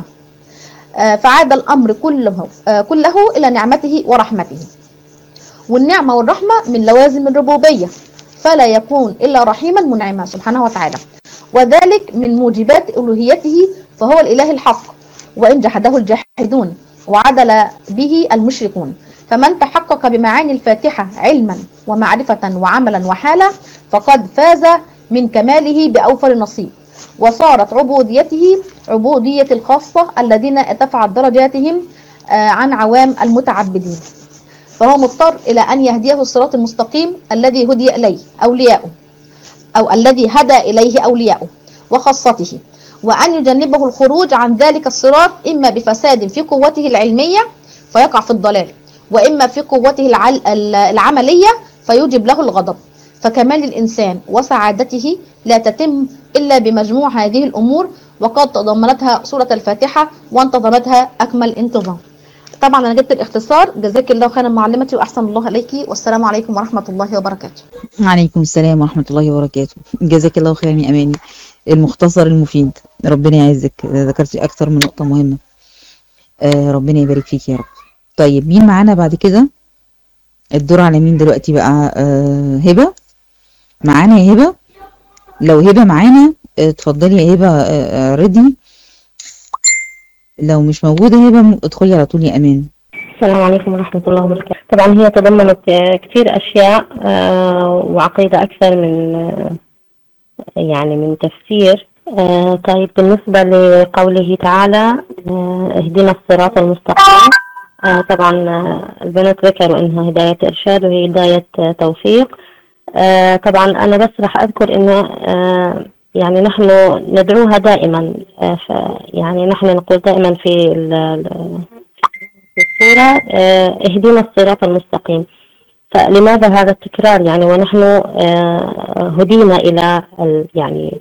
فعاد الأمر كله إلى نعمته ورحمته. والنعمة والرحمة من لوازم الربوبية، فلا يكون إلا رحيما منعما سبحانه وتعالى، وذلك من موجبات ألوهيته، فهو الإله الحق، وإن جحده الجاحدون وعدل به المشركون. فمن تحقق بمعاني الفاتحة علما ومعرفة وعملا وحالا فقد فاز من كماله بأوفر نصيب، وصارت عبوديته عبودية الخاصة الذين ارتفعت درجاتهم عن عوام المتعبدين، فهو مضطر إلى أن يهديه الصراط المستقيم الذي هدي إليه أولياؤه، أو الذي هدى إليه أولياؤه وخاصته، وأن يجنبه الخروج عن ذلك الصراط إما بفساد في قوته العلمية فيقع في الضلال، وإما في قوته العملية فيوجب له الغضب. فكمال الإنسان وسعادته لا تتم إلا بمجموع هذه الأمور، وقد تضمنتها سورة الفاتحة وانتظمتها أكمل انتظام. طبعا أنا جبت الاختصار. جزاك الله خيرا معلمتي، وأحسن الله عليكي، والسلام عليكم ورحمة الله وبركاته. عليكم السلام ورحمة الله وبركاته. جزاك الله خيرا يا أماني، المختصر المفيد. ربنا يعزك، ذكرتي أكثر من نقطة مهمة. ربنا يبارك فيك يا رب. طيب مين معانا بعد كده؟ الدور على مين دلوقتي بقى؟ هبة معانا يا هبة؟ لو هبة معانا اتفضلي يا هبة ردي. لو مش موجودة هبة ادخلي على طول يا أمان. السلام عليكم ورحمة الله وبركاته. طبعا هي تضمنت كثير أشياء وعقيدة أكثر من تفسير. طيب بالنسبة لقوله تعالى اهدنا الصراط المستقيم، طبعا البنات ذكروا إنها هداية إرشاد وهي هداية توفيق. طبعا أنا بس راح أذكر إنه يعني نحن ندعوها دائما، يعني نحن نقول دائما في السورة اهدنا الصراط المستقيم. فلماذا هذا التكرار يعني ونحن هدينا إلى يعني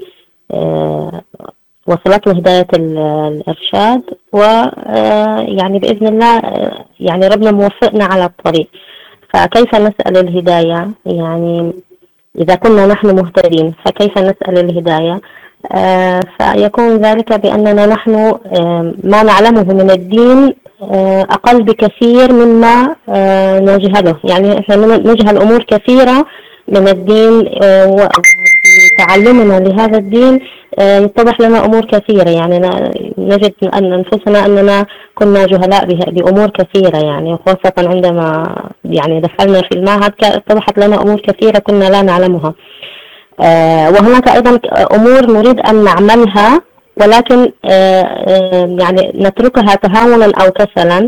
وصلتنا هداية الإرشاد، ويعني بإذن الله يعني ربنا موفقنا على الطريق. فكيف نسأل الهداية؟ يعني إذا كنا نحن مهتدين فكيف نسأل الهداية؟ فيكون ذلك بأننا نحن ما نعلمه من الدين أقل بكثير مما نجهله. يعني إحنا نجهل أمور كثيرة من الدين، وتعلمنا لهذا الدين يتضح لنا أمور كثيرة. يعني نجد أن أنفسنا أننا كنا جهلاء بأمور كثيرة، يعني خاصة عندما يعني دخلنا في المعهد اتضحت لنا أمور كثيرة كنا لا نعلمها. وهناك أيضا أمور نريد أن نعملها ولكن يعني نتركها تهاونا أو كسلا،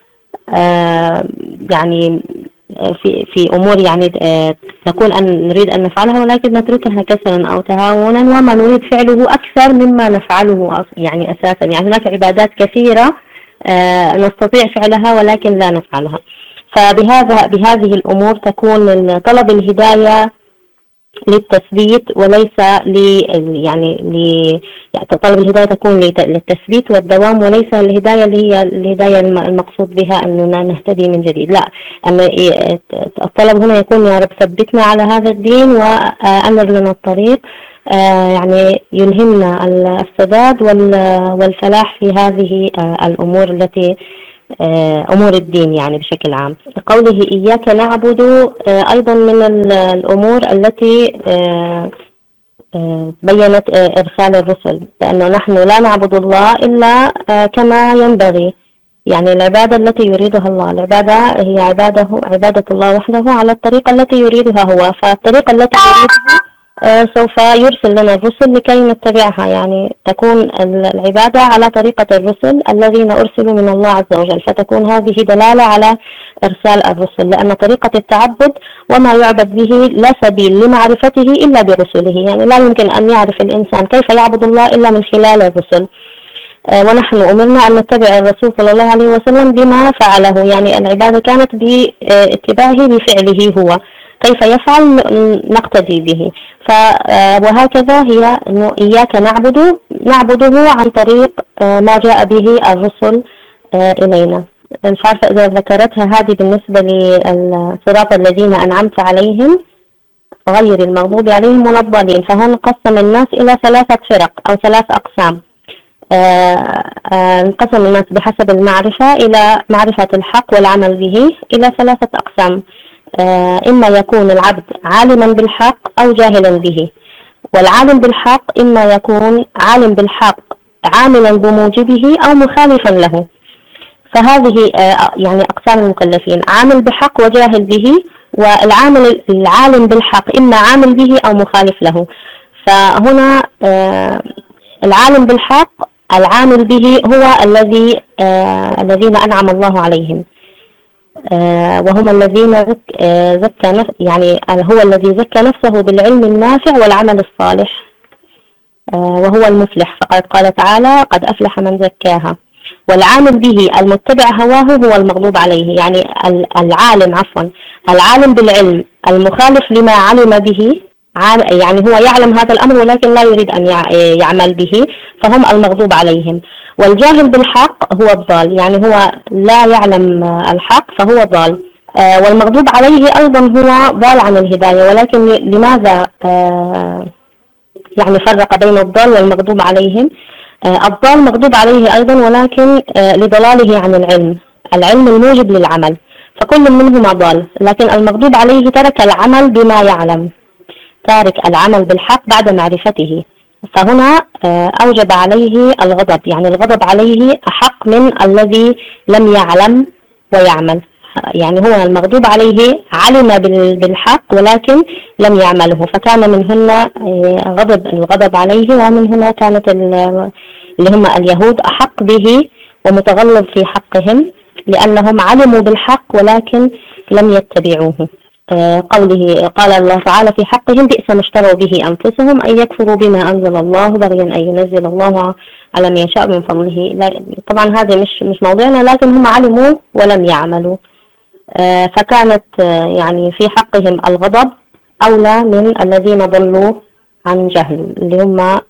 يعني في أمور يعني تكون أن نريد أن نفعلها ولكن نتركها كسلا أو تهاونا، وما نريد فعله أكثر مما نفعله يعني أساسا. يعني هناك عبادات كثيرة نستطيع فعلها ولكن لا نفعلها. بهذه الأمور تكون طلب الهداية للتثبيت وليس يعني طلب الهداية تكون للتثبيت والدوام، وليس الهداية اللي هي الهداية المقصود بها أننا نهتدي من جديد. لا، أما الطلب هنا يكون يا رب ثبتنا على هذا الدين وأمر لنا الطريق، يعني يلهمنا السداد والفلاح في هذه الأمور التي أمور الدين يعني بشكل عام. قوله إياك نعبد أيضا من الأمور التي بيّنت إرسال الرسل، لأنه نحن لا نعبد الله إلا كما ينبغي. يعني العبادة التي يريدها الله، العبادة هي عبادة الله وحده على الطريقة التي يريدها هو، فالطريقة التي يريدها سوف يرسل لنا الرسل لكي نتبعها. يعني تكون العبادة على طريقة الرسل الذين أرسلوا من الله عز وجل، فتكون هذه دلالة على إرسال الرسل، لأن طريقة التعبد وما يعبد به لا سبيل لمعرفته إلا برسله. يعني لا يمكن أن يعرف الإنسان كيف يعبد الله إلا من خلال الرسل، ونحن أمرنا أن نتبع الرسول صلى الله عليه وسلم بما فعله. يعني العبادة كانت باتباعه بفعله هو، كيف يفعل نقتدي به. وهكذا هي إنه إياك نعبده عن طريق ما جاء به الرسل إلينا. مش عارفة إذا ذكرتها هذه بالنسبة للصراط الذين أنعمت عليهم غير المغضوب عليهم ولا الضالين. فهون قسم الناس إلى 3 فرق أو 3 أقسام. انقسم الناس بحسب المعرفة إلى معرفة الحق والعمل به إلى 3 أقسام. إما يكون العبد عالما بالحق أو جاهلا به، والعالم بالحق إما يكون عالم بالحق عاملا بموجبه أو مخالفا له. فهذه يعني أقسام المكلفين: عامل بحق وجاهل به، والعالم بالحق إما عامل به أو مخالف له. فهنا العالم بالحق العامل به هو الذين أنعم الله عليهم، وهم الذين يعني هو الذي زكى نفسه بالعلم النافع والعمل الصالح، وهو المفلح. فقد قال تعالى: قد أفلح من زكاها. والعامل به المتبع هواه هو المغضوب عليه. يعني العالم بالعلم المخالف لما علم به، يعني هو يعلم هذا الأمر ولكن لا يريد أن يعمل به، فهم المغضوب عليهم. والجاهل بالحق هو الضال، يعني هو لا يعلم الحق فهو ضال. والمغضوب عليه أيضا هو ضال عن الهداية. ولكن لماذا يعني فرق بين الضال والمغضوب عليهم؟ الضال مغضوب عليه أيضا ولكن لضلاله عن العلم الموجب للعمل، فكل منهما ضال. لكن المغضوب عليه ترك العمل بما يعلم، تارك العمل بالحق بعد معرفته، فهنا أوجب عليه الغضب. يعني الغضب عليه أحق من الذي لم يعلم ويعمل. يعني هو المغضوب عليه علم بالحق ولكن لم يعمله، فكان من هنا الغضب عليه، ومن هنا كانت اللي هم اليهود أحق به ومتغلظ في حقهم، لأنهم علموا بالحق ولكن لم يتبعوه. قال الله تعالى في حقهم: بئس ما اشتروا به أنفسهم أن يكفروا بما أنزل الله بغيا أن ينزل الله على من يشاء من فضله. طبعا هذا مش موضوعنا، لكن هم علموا ولم يعملوا، فكانت يعني في حقهم الغضب أولى من الذين ضلوا عن جهل، اللي هم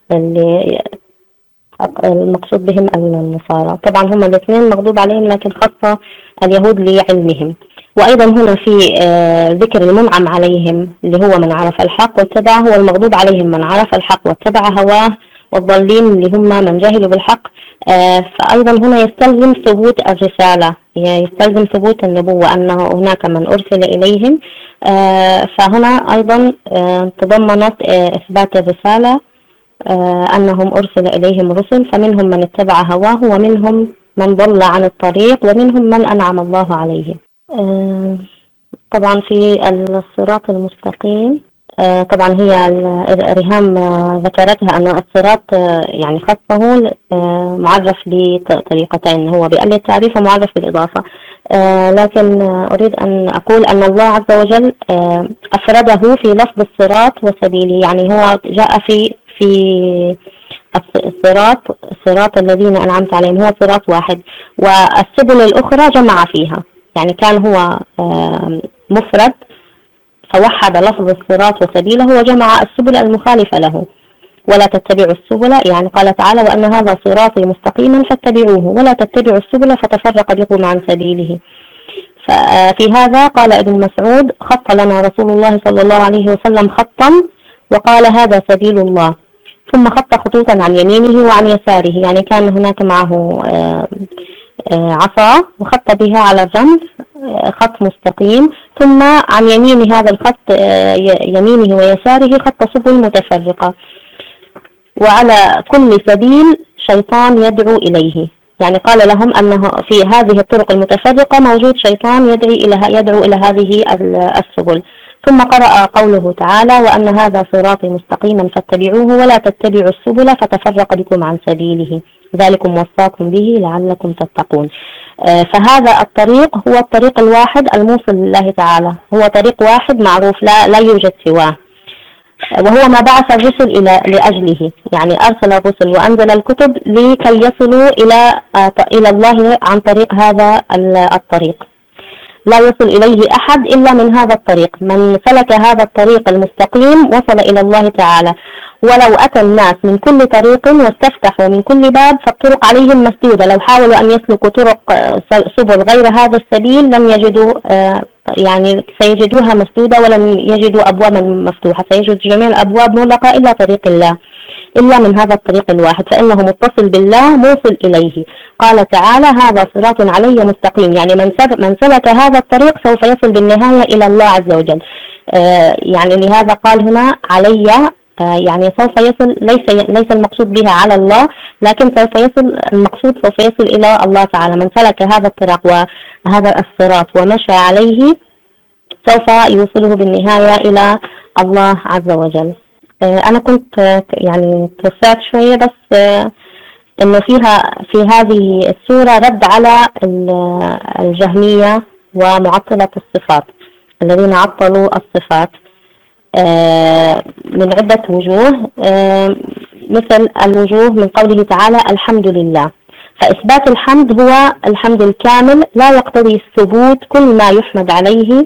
المقصود بهم النصارى. طبعا هم الاثنين مغضوب عليهم، لكن خاصة اليهود لعلمهم. وأيضا هنا في ذكر المنعم عليهم اللي هو من عرف الحق واتبعه، هو المغضوب عليهم من عرف الحق واتبع هواه والضالين اللي هم من جهلوا بالحق. فأيضا هنا يستلزم ثبوت الرسالة، يعني يستلزم ثبوت النبوة، أنه هناك من أرسل إليهم. فهنا أيضا تضمنت إثبات الرسالة، أنهم أرسل إليهم رسل، فمنهم من اتبع هواه ومنهم من ضل عن الطريق ومنهم من أنعم الله عليه. طبعا في الصراط المستقيم، طبعا هي ريهام ذكرتها أن الصراط يعني خطه معرف بطريقتين، هو بأل التعريف ومعرف بالإضافة. لكن أريد أن أقول أن الله عز وجل أفرده في لفظ الصراط وسبيله، يعني هو جاء في الصراط الذين أنعمت عليهم هو صراط واحد، والسبل الأخرى جمع فيها، يعني كان هو مفرد فوحد لفظ الصراط وسبيله وجمع السبل المخالفة له. ولا تتبعوا السبل، يعني قال تعالى وأن هذا صراطي مستقيما فاتبعوه ولا تتبعوا السبل فتفرق بكم عن سبيله. ففي هذا قال ابن مسعود خط لنا رسول الله صلى الله عليه وسلم خطا وقال هذا سبيل الله، ثم خط خطوطا عن يمينه وعن يساره، يعني كان هناك معه عصا وخط بها على الرمل خط مستقيم، ثم عن يمين هذا الخط يمينه ويساره خط سبل متفرقة، وعلى كل سبيل شيطان يدعو إليه، يعني قال لهم أنه في هذه الطرق المتفرقة موجود شيطان يدعو إلى هذه السبل. ثم قرأ قوله تعالى وأن هذا صراطي مستقيما فاتبعوه ولا تتبعوا السبل فتفرق بكم عن سبيله ذلكم وصاكم به لعلكم تتقون. فهذا الطريق هو الطريق الواحد الموصل لله تعالى، هو طريق واحد معروف لا يوجد سواه، وهو ما بعث الرسل لأجله، يعني أرسل الرسل وأنزل الكتب لكي يصلوا إلى الله عن طريق هذا الطريق، لا يصل إليه أحد إلا من هذا الطريق. من سلك هذا الطريق المستقيم وصل إلى الله تعالى، ولو أتى الناس من كل طريق واستفتحوا من كل باب فالطرق عليهم مسدودة، لو حاولوا أن يسلكوا طرق سبل غير هذا السبيل لم يجدوا، يعني سيجدوها مسدودة ولم يجدوا أبوابا مفتوحة، سيجد جميع الأبواب مغلقة إلا طريق الله، إلا من هذا الطريق الواحد فإنه متصل بالله موصل إليه. قال تعالى هذا صراط علي مستقيم، يعني من سلك هذا الطريق سوف يصل بالنهاية إلى الله عز وجل. يعني لهذا قال هنا علي، يعني سوف يصل، ليس المقصود بها على الله، لكن سوف يصل، المقصود سوف يصل إلى الله تعالى. من سلك هذا الطريق وهذا الصراط ومشى عليه سوف يوصله بالنهاية إلى الله عز وجل. أنا كنت يعني توسعت شوية، بس إنه في هذه السورة رد على الجهمية ومعطلة الصفات الذين عطلوا الصفات من عدة وجوه، مثل الوجوه من قوله تعالى الحمد لله، فإثبات الحمد هو الحمد الكامل لا يقتضي ثبوت كل ما يحمد عليه،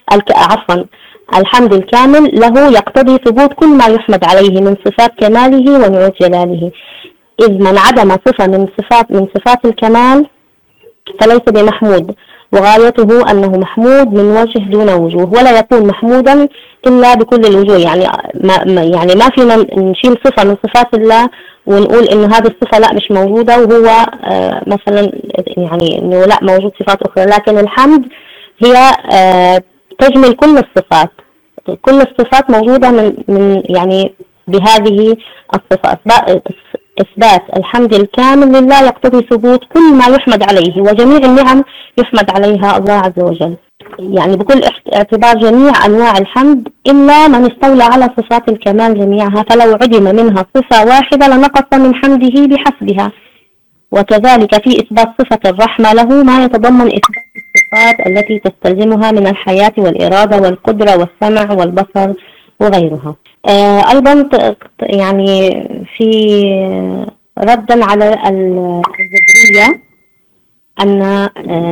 الحمد الكامل له يقتضي ثبوت كل ما يحمد عليه من صفات كماله ونعوت جلاله، إذ من عدم صفة من صفات الكمال فليس بمحمود، وغايته أنه محمود من وجه دون وجوه، ولا يكون محمودا إلا بكل الوجوه. يعني ما فينا نشيل صفة من صفات الله ونقول إنه هذه الصفة لا مش موجودة، وهو مثلا يعني إنه لا موجود صفات أخرى، لكن الحمد هي تجمل كل الصفات، كل الصفات موجودة من يعني بهذه الصفات. إثبات الحمد الكامل لله يقتضي ثبوت كل ما يحمد عليه، وجميع النعم يحمد عليها الله عز وجل، يعني بكل اعتبار جميع أنواع الحمد إلا من استولى على صفات الكمال جميعها، فلو عدم منها صفة واحدة لنقص من حمده بحسبها. وكذلك في إثبات صفة الرحمة له ما يتضمن إثبات الصفات التي تستلزمها من الحياة والإرادة والقدرة والسمع والبصر وغيرها. أيضا يعني في ردا على الجبرية أن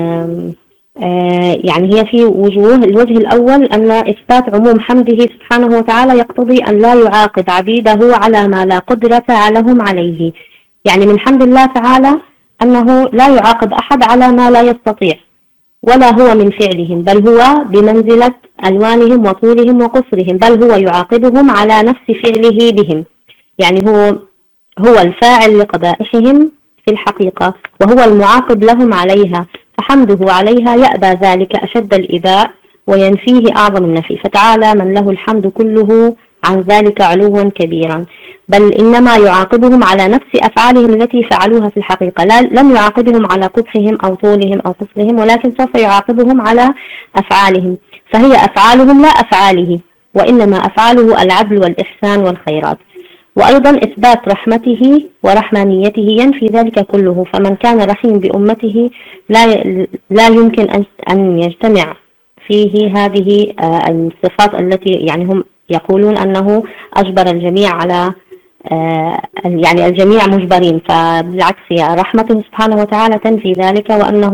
يعني هي في وجوه، الوجه الأول أن إثبات عموم حمده سبحانه وتعالى يقتضي أن لا يعاقب عبيده على ما لا قدرة لهم عليه، يعني من حمد الله تعالى أنه لا يعاقب أحد على ما لا يستطيع ولا هو من فعلهم، بل هو بمنزلة ألوانهم وطولهم وقصرهم، بل هو يعاقبهم على نفس فعله بهم، يعني هو الفاعل لقبائحهم في الحقيقة، وهو المعاقب لهم عليها، فحمده عليها يأبى ذلك أشد الإباء وينفيه أعظم النفي، فتعالى من له الحمد كله عن ذلك علوا كبيرا، بل إنما يعاقبهم على نفس أفعالهم التي فعلوها في الحقيقة، لم يعاقبهم على قبحهم أو طولهم أو طفلهم، ولكن سوف يعاقبهم على أفعالهم، فهي أفعالهم لا أفعاله، وإنما أفعاله العدل والإحسان والخيرات. وأيضا إثبات رحمته ورحمانيته ينفي ذلك كله، فمن كان رحيم بأمته لا يمكن أن يجتمع فيه هذه الصفات التي يعني هم يقولون أنه أجبر الجميع على يعني الجميع مجبرين، فبالعكس هي رحمته سبحانه وتعالى تنفي ذلك،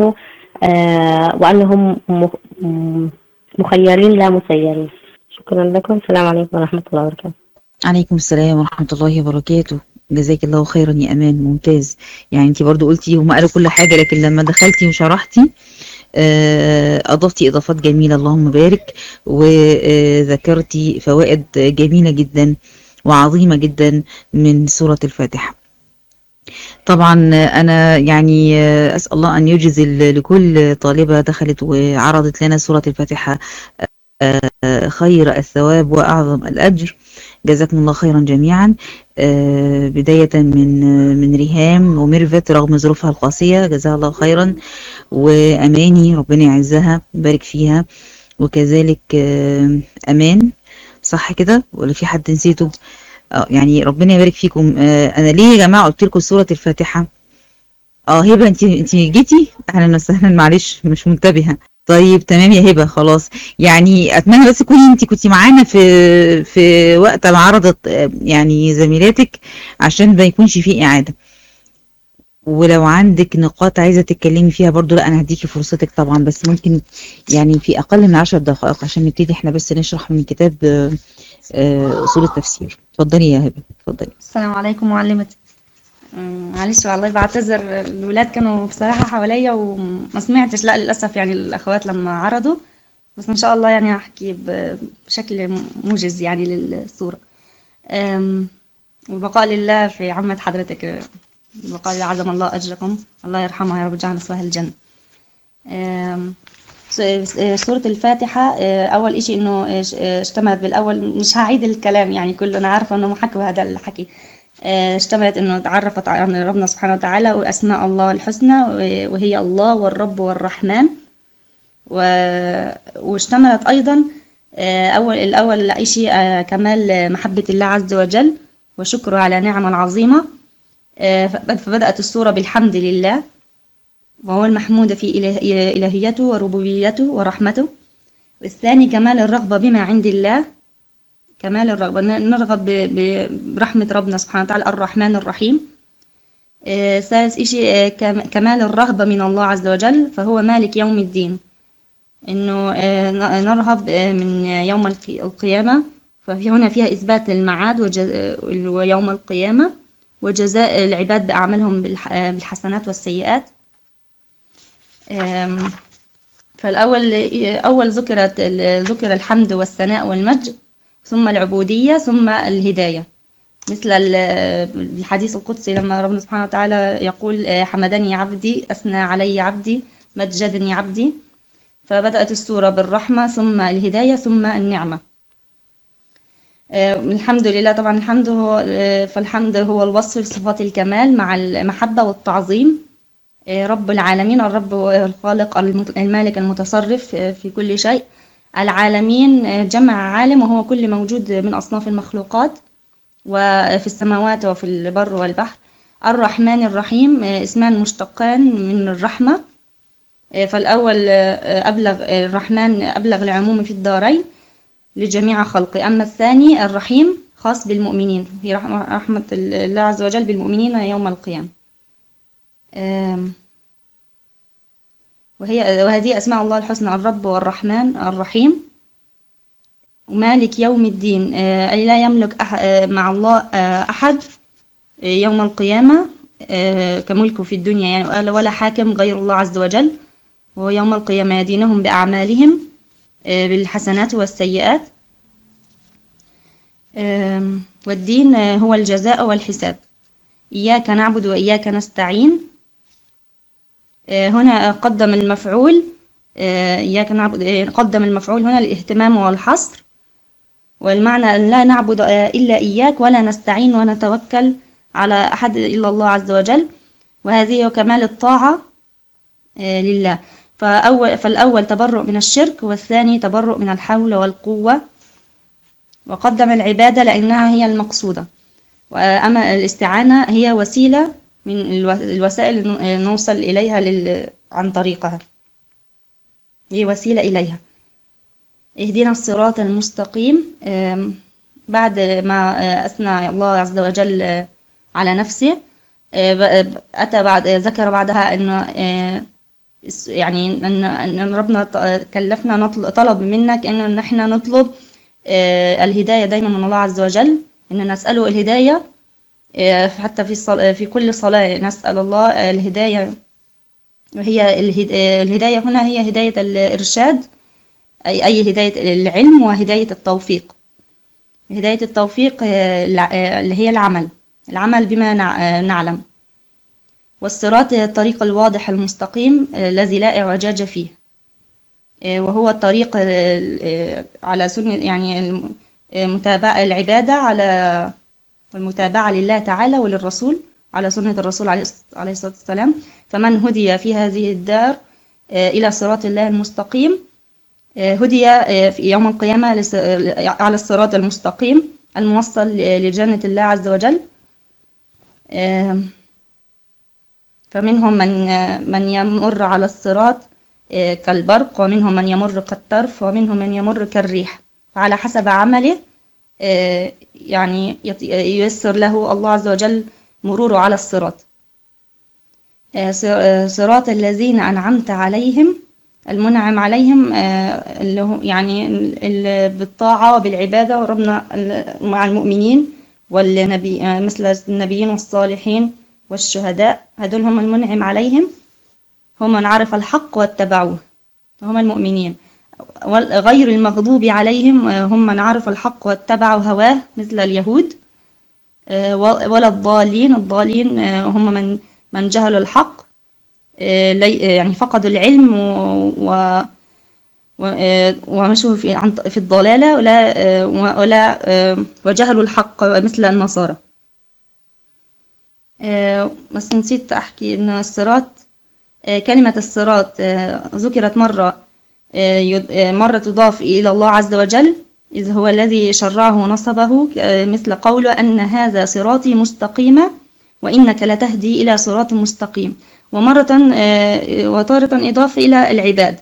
وأنهم مخيرين لا مسيرين. شكرا لكم، السلام عليكم ورحمة الله وبركاته. عليكم السلام ورحمة الله وبركاته. جزاك الله خيرا يا أمان، ممتاز. يعني انت برضو قلتي هم قالوا كل حاجة، لكن لما دخلتي وشرحتي أضفتي إضافات جميلة، اللهم بارك، وذكرتي فوائد جميلة جدا وعظيمة جدا من سورة الفاتحة. طبعا أنا يعني أسأل الله أن يجزل لكل طالبة دخلت وعرضت لنا سورة الفاتحة خير الثواب وأعظم الأجر. جزاكم الله خيرا جميعا. بداية من ريهام وميرفت رغم ظروفها القاسية، جزاها الله خيرا، وأماني ربنا يعزها ويبارك فيها، وكذلك أمان، صح كده ولا في حد نسيته؟ يعني ربنا يبارك فيكم. أنا ليه يا جماعة قلت لكم سورة الفاتحة؟ هبة انت جيتي؟ أهلا وسهلا، معلش مش منتبهة. طيب تمام يا هبة، خلاص. يعني اتمنى بس تكوني انت كنتي معانا في وقت ما عرضت يعني زميلاتك، عشان ما يكونش فيه اعادة. ولو عندك نقاط عايزة تتكلمي فيها برضو، لا انا هديكي فرصتك طبعا، بس ممكن يعني في اقل من 10 دقائق عشان نبتدي احنا بس نشرح من كتاب اصول التفسير. اتفضلي يا هبة، اتفضلي. السلام عليكم معلمتي. معلش والله بعتذر، الولاد كانوا بصراحة حواليا وما سمعتش، لا للأسف يعني الأخوات لما عرضوا، بس إن شاء الله يعني هحكي بشكل موجز يعني للصورة. والبقاء لله في عمة حضرتك، البقاء لله، عظم الله أجركم، الله يرحمها يا رب، جعلنا سواها الجنة. سورة الفاتحة أول إشي إنه اشتملت بالأول، مش هعيد الكلام يعني كله، أنا عارفة إنه محكي هذا الحكي. اشتملت انه تعرفت عن ربنا سبحانه وتعالى واسماء الله الحسنى، وهي الله والرب والرحمن. واشتملت ايضا الاول شيء كمال محبة الله عز وجل وشكره على نعمه العظيمة. فبدأت السورة بالحمد لله، وهو المحمود في إلهيته وربوبيته ورحمته. والثاني كمال الرغبة بما عند الله، كمال الرغبة، نرغب برحمة ربنا سبحانه وتعالى الرحمن الرحيم. ثالث إشي كمال الرغبة من الله عز وجل، فهو مالك يوم الدين، إنه نرهب من يوم القيامة، ففي هنا فيها إثبات المعاد ويوم القيامة وجزاء العباد بأعمالهم بالحسنات والسيئات. فالأول ذكر الحمد والثناء والمجد، ثم العبودية، ثم الهداية، مثل الحديث القدسي لما ربنا سبحانه وتعالى يقول حمدني عبدي، أثنى علي عبدي، مجدني عبدي. فبدأت السورة بالرحمة، ثم الهداية، ثم النعمة. الحمد لله، طبعا فالحمد هو الوصف لصفات الكمال مع المحبة والتعظيم. رب العالمين، الرب هو الخالق المالك المتصرف في كل شيء. العالمين جمع عالم، وهو كل موجود من أصناف المخلوقات وفي السماوات وفي البر والبحر. الرحمن الرحيم اسمان مشتقان من الرحمة، فالأول الرحمن أبلغ العموم في الدارين لجميع خلقه، أما الثاني الرحيم خاص بالمؤمنين، هي رحمة الله عز وجل بالمؤمنين يوم القيامة. وهذه أسماء الله الحسنى، الرب والرحمن الرحيم ومالك يوم الدين، أي لا يملك مع الله أحد يوم القيامة كملكه في الدنيا يعني، ولا حاكم غير الله عز وجل. ويوم القيامة يدينهم بأعمالهم بالحسنات والسيئات. والدين هو الجزاء والحساب. إياك نعبد وإياك نستعين. هنا قدم المفعول، إياك نعبد، قدم المفعول هنا للاهتمام والحصر، والمعنى أن لا نعبد إلا إياك ولا نستعين ونتوكل على أحد إلا الله عز وجل، وهذه كمال الطاعة لله. فالأول تبرؤ من الشرك، والثاني تبرؤ من الحول والقوة. وقدم العبادة لأنها هي المقصودة، وأما الاستعانة هي وسيلة من الوسائل نوصل إليها عن طريقها، هي وسيلة إليها. اهدنا الصراط المستقيم. بعد ما أثنى الله عز وجل على نفسه، أتى ذكر بعدها أن يعني أن ربنا كلفنا، طلب منك أن نحن نطلب الهداية دايما من الله عز وجل، أن نسأله الهداية حتى في كل صلاة نسأل الله الهداية. وهي الهداية هنا هي هداية الإرشاد، أي هداية العلم، وهداية التوفيق. هداية التوفيق اللي هي العمل بما نعلم. والصراط الطريق الواضح المستقيم الذي لا اعوجاج فيه، وهو الطريق على سنة، يعني متابعة العبادة على المتابعة لله تعالى وللرسول على سنة الرسول عليه الصلاة والسلام. فمن هدي في هذه الدار إلى صراط الله المستقيم هدي في يوم القيامة على الصراط المستقيم الموصل لجنة الله عز وجل. فمنهم من يمر على الصراط كالبرق، ومنهم من يمر كالطرف، ومنهم من يمر كالريح، فعلى حسب عمله يعني ييسر له الله عز وجل مروره على الصراط. صراط الذين أنعمت عليهم، المنعم عليهم اللي هو يعني بالطاعة وبالعبادة، وربنا مع المؤمنين والنبي، مثل النبيين والصالحين والشهداء، هذول هم المنعم عليهم، هم من عرف الحق واتبعوه، هم المؤمنين. غير المغضوب عليهم هم من عرف الحق واتبعوا هواه، مثل اليهود. ولا الضالين هم من جهلوا الحق، يعني فقدوا العلم ومشوا في الضلالة، ولا وجهلوا الحق، مثل النصارى. بس نسيت أحكي إن الصراط، كلمة الصراط ذكرت مرة تضاف إلى الله عز وجل، إذ هو الذي شرعه ونصبه، مثل قوله أن هذا صراطي مستقيما وإنك لتهدي إلى صراط مستقيم. وتارة إضافة إلى العباد،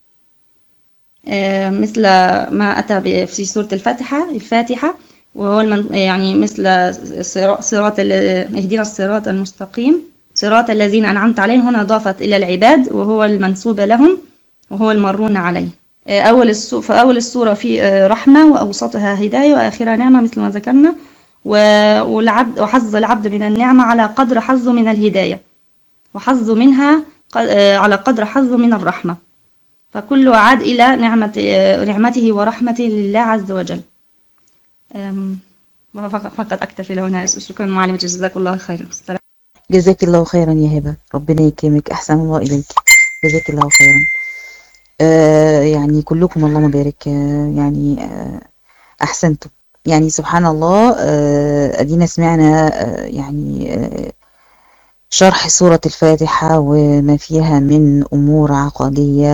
مثل ما أتى في سورة الفاتحة، وهو يعني مثل صراط اهدنا الصراط المستقيم صراط الذين أنعمت عليهم، هنا أضافت إلى العباد، وهو المنسوب لهم، وهو المرون عليه. فأول السورة في رحمة، وأوسطها هداية، وآخرها نعمة، مثل ما ذكرنا. وحظ العبد من النعمة على قدر حظه من الهداية، وحظه منها على قدر حظه من الرحمة، فكله عاد إلى نعمته ورحمته لله عز وجل. فقط أكتفي هنا. شكرا معلمة، جزاك الله خيرا. جزاك الله خيرا يا هبة، ربنا يكرمك، أحسن الله إليك، جزاك الله خيرا. يعني كلكم اللهم بارك، يعني أحسنتم. يعني سبحان الله، أدينا سمعنا يعني شرح سورة الفاتحة وما فيها من أمور عقدية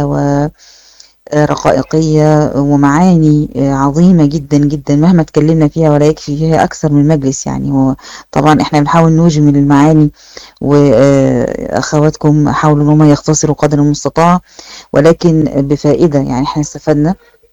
ورقائقية ومعاني عظيمة جدا جدا، مهما تكلمنا فيها ولا يكفي فيها أكثر من مجلس. يعني هو طبعا احنا بنحاول نوجمل المعاني، وأخواتكم حاولوا ان هم يختصروا قدر المستطاع، ولكن بفائدة. يعني احنا استفدنا.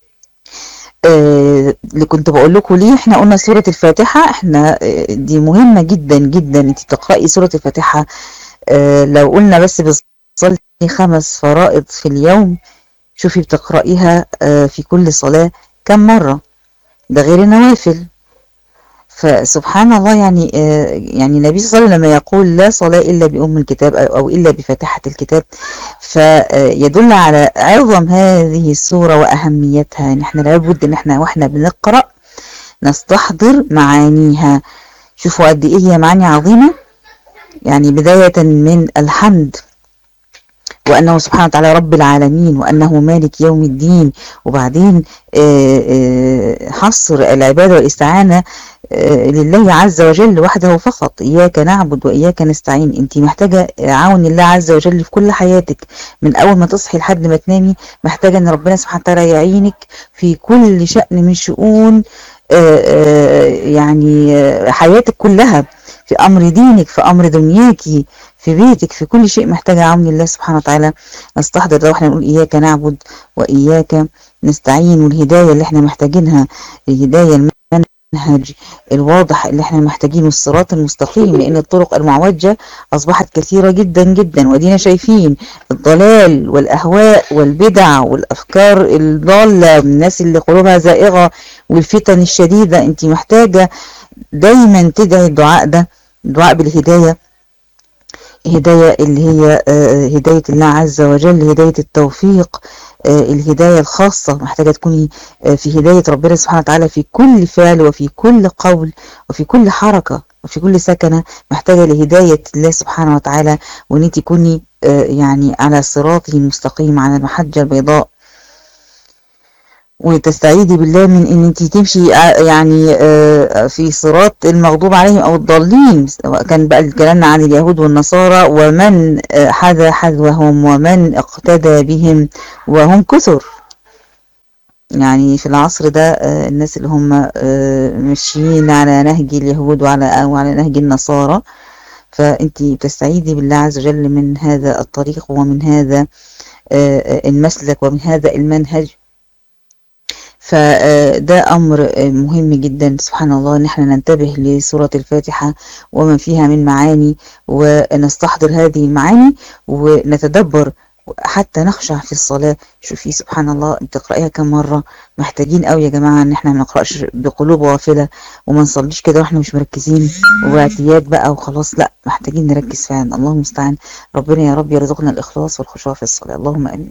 اللي كنت بقول لكم ليه احنا قلنا سورة الفاتحة، احنا دي مهمة جدا جدا. انت بتقرأي سورة الفاتحة، لو قلنا بس بتصلي 5 فرائض في اليوم، شوفي بتقرأيها في كل صلاة كم مرة، ده غير النوافل. فسبحان الله، يعني النبي صلى الله عليه وسلم لما يقول لا صلاة إلا بأم الكتاب أو إلا بفاتحة الكتاب، فيدل على عظم هذه السورة وأهميتها. يعني احنا لابد ان احنا واحنا بنقرأ نستحضر معانيها. شوفوا قد ايه هي معاني عظيمة. يعني بداية من الحمد وأنه سبحانه وتعالى رب العالمين وأنه مالك يوم الدين، وبعدين حصر العبادة والاستعانة لله عز وجل وحده فقط. إياك نعبد وإياك نستعين. أنت محتاجة عون الله عز وجل في كل حياتك، من أول ما تصحي لحد ما تنامي محتاجة أن ربنا سبحانه وتعالى يعينك في كل شأن من شؤون يعني حياتك كلها، في أمر دينك، في أمر دنياكي، في بيتك، في كل شيء محتاجة عون الله سبحانه وتعالى. نستحضر ده واحنا نقول إياك نعبد وإياك نستعين، والهداية اللي احنا محتاجينها، الهداية المنهج الواضح اللي احنا محتاجينه، الصراط المستقيم، لأن الطرق المعوجة أصبحت كثيرة جدا جدا، ودينا شايفين الضلال والأهواء والبدع والأفكار الضالة، الناس اللي قلوبها زائغة والفتن الشديدة. انت محتاجة دايما تدعي الدعاء ده، الدعاء بالهداية، هداية اللي هي هداية الله عز وجل، هداية التوفيق، الهداية الخاصة. محتاجة تكوني في هداية ربنا سبحانه وتعالى في كل فعل وفي كل قول وفي كل حركة وفي كل سكنة. محتاجة لهداية الله سبحانه وتعالى، وان انت تكوني يعني على صراطه المستقيم، على المحجة البيضاء، وتستعيذي بالله من ان انت تمشي يعني في صراط المغضوب عليهم او الضالين، سواء كان بقى الكلام عن اليهود والنصارى ومن حذا حذوهم ومن اقتدى بهم، وهم كثر يعني في العصر ده. الناس اللي هم ماشيين على نهج اليهود وعلى نهج النصارى، فانت بتستعيذي بالله عز وجل من هذا الطريق ومن هذا المسلك ومن هذا المنهج. فده أمر مهم جدا سبحان الله، ان احنا ننتبه لسورة الفاتحة وما فيها من معاني، ونستحضر هذه المعاني ونتدبر حتى نخشع في الصلاة. شوفي سبحان الله تقرأيها كم مرة. محتاجين قوي يا جماعة ان احنا ما نقرأش بقلوب غافلة، وما نصليش كده واحنا مش مركزين واعتياد بقى وخلاص، لا محتاجين نركز فعلا. الله المستعان. ربنا يا رب يرزقنا الإخلاص والخشوع في الصلاة، اللهم آمين.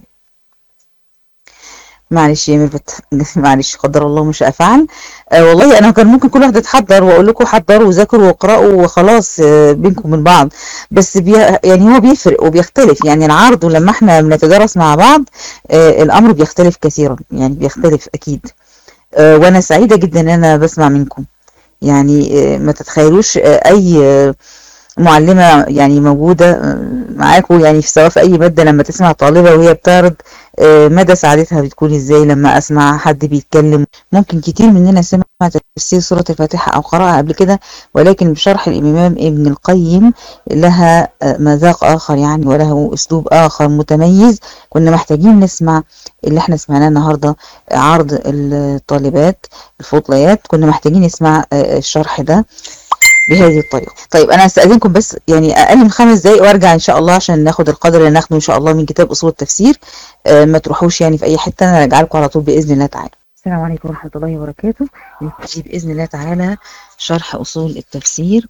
معلش يا ميرفت معلش قدر الله ما شاء فعل. والله انا كان ممكن كل واحده تحضر واقول لكم حضروا وذاكروا واقراوا وخلاص بينكم من بعض، بس يعني هو بيفرق وبيختلف. يعني العرض ولما احنا بنتدرس مع بعض الامر بيختلف كثيرا، يعني بيختلف اكيد. وانا سعيده جدا ان انا بسمع منكم. يعني ما تتخيلوش اي معلمة يعني موجودة معاكم، يعني في سواء في أي مادة، لما تسمع طالبة وهي بتعرض مدى سعادتها بتكون ازاي لما أسمع حد بيتكلم. ممكن كتير مننا سمع تفسير سورة الفاتحة أو قرأها قبل كده، ولكن بشرح الإمام ابن القيم لها مذاق آخر يعني، وله أسلوب آخر متميز. كنا محتاجين نسمع اللي احنا سمعناه النهاردة، عرض الطالبات الفضليات، كنا محتاجين نسمع الشرح ده بهذه الطريقة. طيب أنا هستأذنكم بس يعني أقل من 5 دقايق وأرجع إن شاء الله، عشان ناخد القدر اللي ناخده إن شاء الله من كتاب أصول التفسير. ما تروحوش يعني في أي حتة، أنا راجع لكم على طول بإذن الله تعالى. السلام عليكم ورحمة الله وبركاته. نبتدي بإذن الله تعالى شرح أصول التفسير.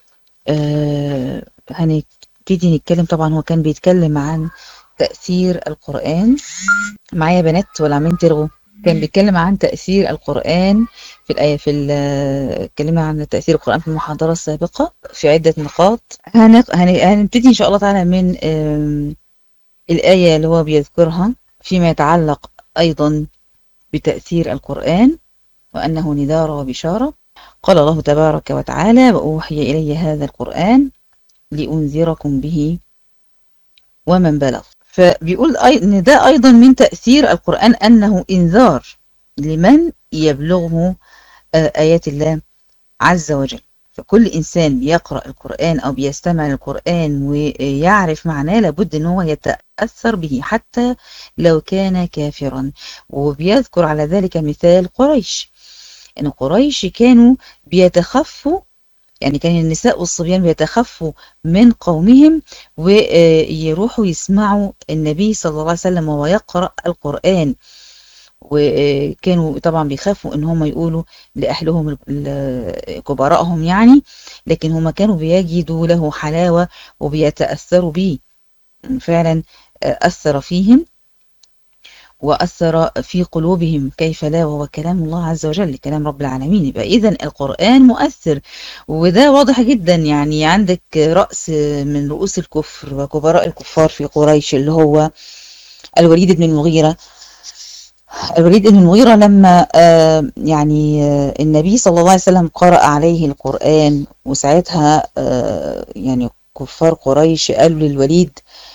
هنبتدي نتكلم. طبعا هو كان بيتكلم عن تأثير القرآن. معايا بنات ولا عمالين ترغوا؟ كان بيتكلم عن تأثير القرآن في الآية اتكلمنا عن تأثير القرآن في المحاضرة السابقة في عدة نقاط. هنبتدي إن شاء الله تعالى من الآية اللي هو بيذكرها فيما يتعلق أيضا بتأثير القرآن، وأنه نذار وبشارة. قال الله تبارك وتعالى: وأوحي إلي هذا القرآن لأنذركم به ومن بلغ. فبيقول إن ده أيضا من تأثير القرآن، أنه إنذار لمن يبلغه آيات الله عز وجل. فكل إنسان بيقرأ القرآن أو بيستمع للقرآن ويعرف معناه لابد أن هو يتأثر به حتى لو كان كافرا. وبيذكر على ذلك مثال قريش، أن قريش كانوا بيتخفوا، يعني كان النساء والصبيان بيتخفوا من قومهم ويروحوا يسمعوا النبي صلى الله عليه وسلم وهو يقرأ القرآن، وكانوا طبعا بيخافوا ان هم يقولوا لأهلهم كبراءهم يعني، لكن هم كانوا بيجدوا له حلاوة وبيتأثروا به. فعلا أثر فيهم. وأثر في قلوبهم، كيف لا وهو كلام الله عز وجل، كلام رب العالمين. يبقى إذن القرآن مؤثر، وده واضح جدا. يعني عندك رأس من رؤوس الكفر وكبراء الكفار في قريش اللي هو الوليد بن المغيرة. الوليد بن المغيرة لما النبي صلى الله عليه وسلم قرأ عليه القرآن، وساعتها يعني كفار قريش قالوا للوليد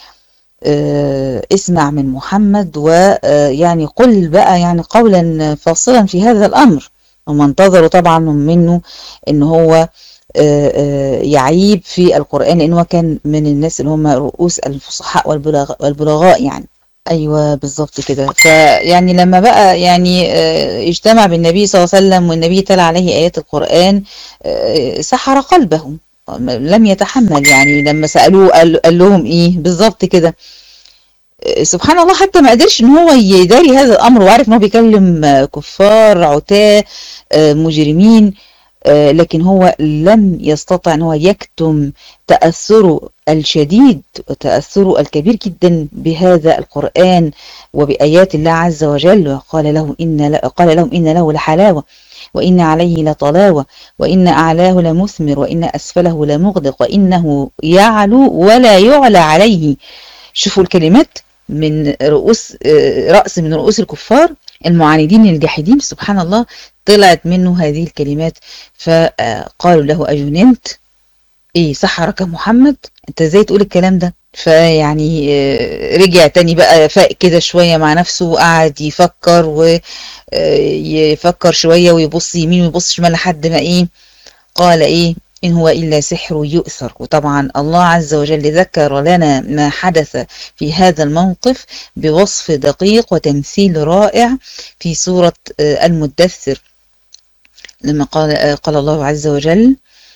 اسمع من محمد، ويعني قل بقى يعني قولا فاصلا في هذا الأمر. هم انتظروا طبعا منه ان هو يعيب في القرآن، لأنه كان من الناس اللي هم رؤوس الفصحاء والبلغاء يعني. ايوه بالظبط كده. فيعني لما بقى يعني اجتمع بالنبي صلى الله عليه وسلم والنبي تلا عليه آيات القرآن، سحر قلبه، لم يتحمل. يعني لما سألوه قال لهم ايه بالظبط كده. سبحان الله، حتى ما قدرش ان هو يداري هذا الامر، وعارف ان هو بيكلم كفار عتاة مجرمين، لكن هو لم يستطع ان هو يكتم تأثره الشديد وتأثره الكبير جدا بهذا القرآن وبآيات الله عز وجل. وقال لهم إن له لحلاوة، وإن عليه لطلاوة، وإن أعلاه لمثمر، وإن أسفله لمغدق، وإنه يعلو ولا يعلى عليه. شوفوا الكلمات من رأس من رؤوس الكفار المعاندين الجاحدين، سبحان الله، طلعت منه هذه الكلمات. فقالوا له أجننت، ايه سحرك محمد، انت ازاي تقول الكلام ده؟ فيعني رجع تاني بقى، فاق كده شوية مع نفسه، وقعد يفكر ويفكر شوية، ويبص يمين ويبص شمال، لحد ما ايه قال ايه إن هو إلا سحر يؤثر. وطبعا الله عز وجل ذكر لنا ما حدث في هذا الموقف بوصف دقيق وتمثيل رائع في سورة المدثر، لما قال الله عز وجل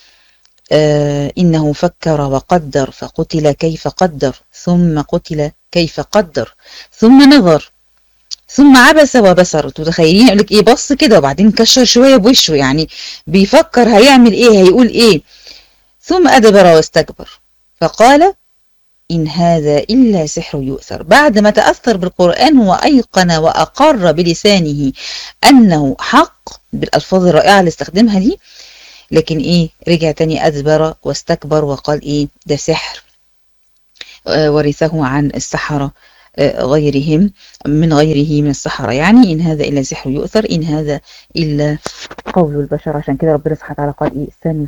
إنه فكر وقدر فقتل كيف قدر، ثم قتل كيف قدر، ثم نظر، ثم عبس وبصر. تتخيلين يقول لك ايه، بص كده وبعدين كشر شويه بوشه، يعني بيفكر هيعمل ايه، هيقول ايه. ثم ادبر واستكبر فقال ان هذا الا سحر يؤثر. بعد ما تاثر بالقران هو ايقن واقر بلسانه انه حق بالالفاظ الرائعه اللي استخدمها دي، لكن ايه رجع تاني ادبر واستكبر وقال ايه ده سحر. ورثه عن السحرة غيرهم من غيره من السحرة، يعني إن هذا إلا سحر يؤثر، إن هذا إلا قول البشر. عشان كده ربنا سبحانه وتعالى قال إيه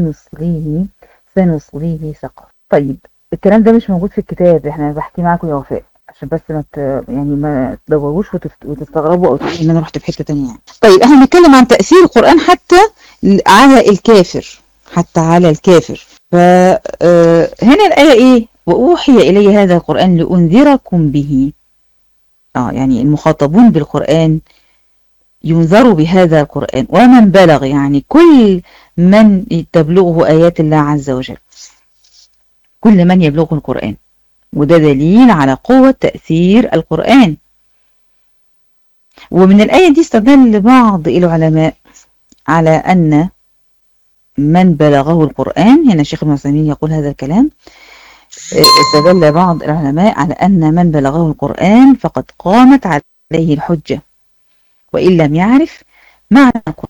سنصليه سقر. طيب الكلام ده مش موجود في الكتاب، احنا بحكي معاكم يا وفاء عشان بس ما تدوروش وتستغربوا او تقولوا ان انا رحت في حته ثانيه يعني. طيب احنا بنتكلم عن تاثير القران حتى على الكافر، حتى على الكافر. فهنا الايه ايه، واوحي الي هذا القران لانذركم به. يعني المخاطبون بالقران ينذروا بهذا القران، ومن بلغ يعني كل من تبلغه ايات الله عز وجل، كل من يبلغه القران. وده دليل على قوة تأثير القرآن. ومن الآية دي استدل بعض العلماء على أن من بلغه القرآن، هنا الشيخ ابن عثيمين يقول هذا الكلام، استدل بعض العلماء على أن من بلغه القرآن فقد قامت عليه الحجة وإن لم يعرف معنى القرآن.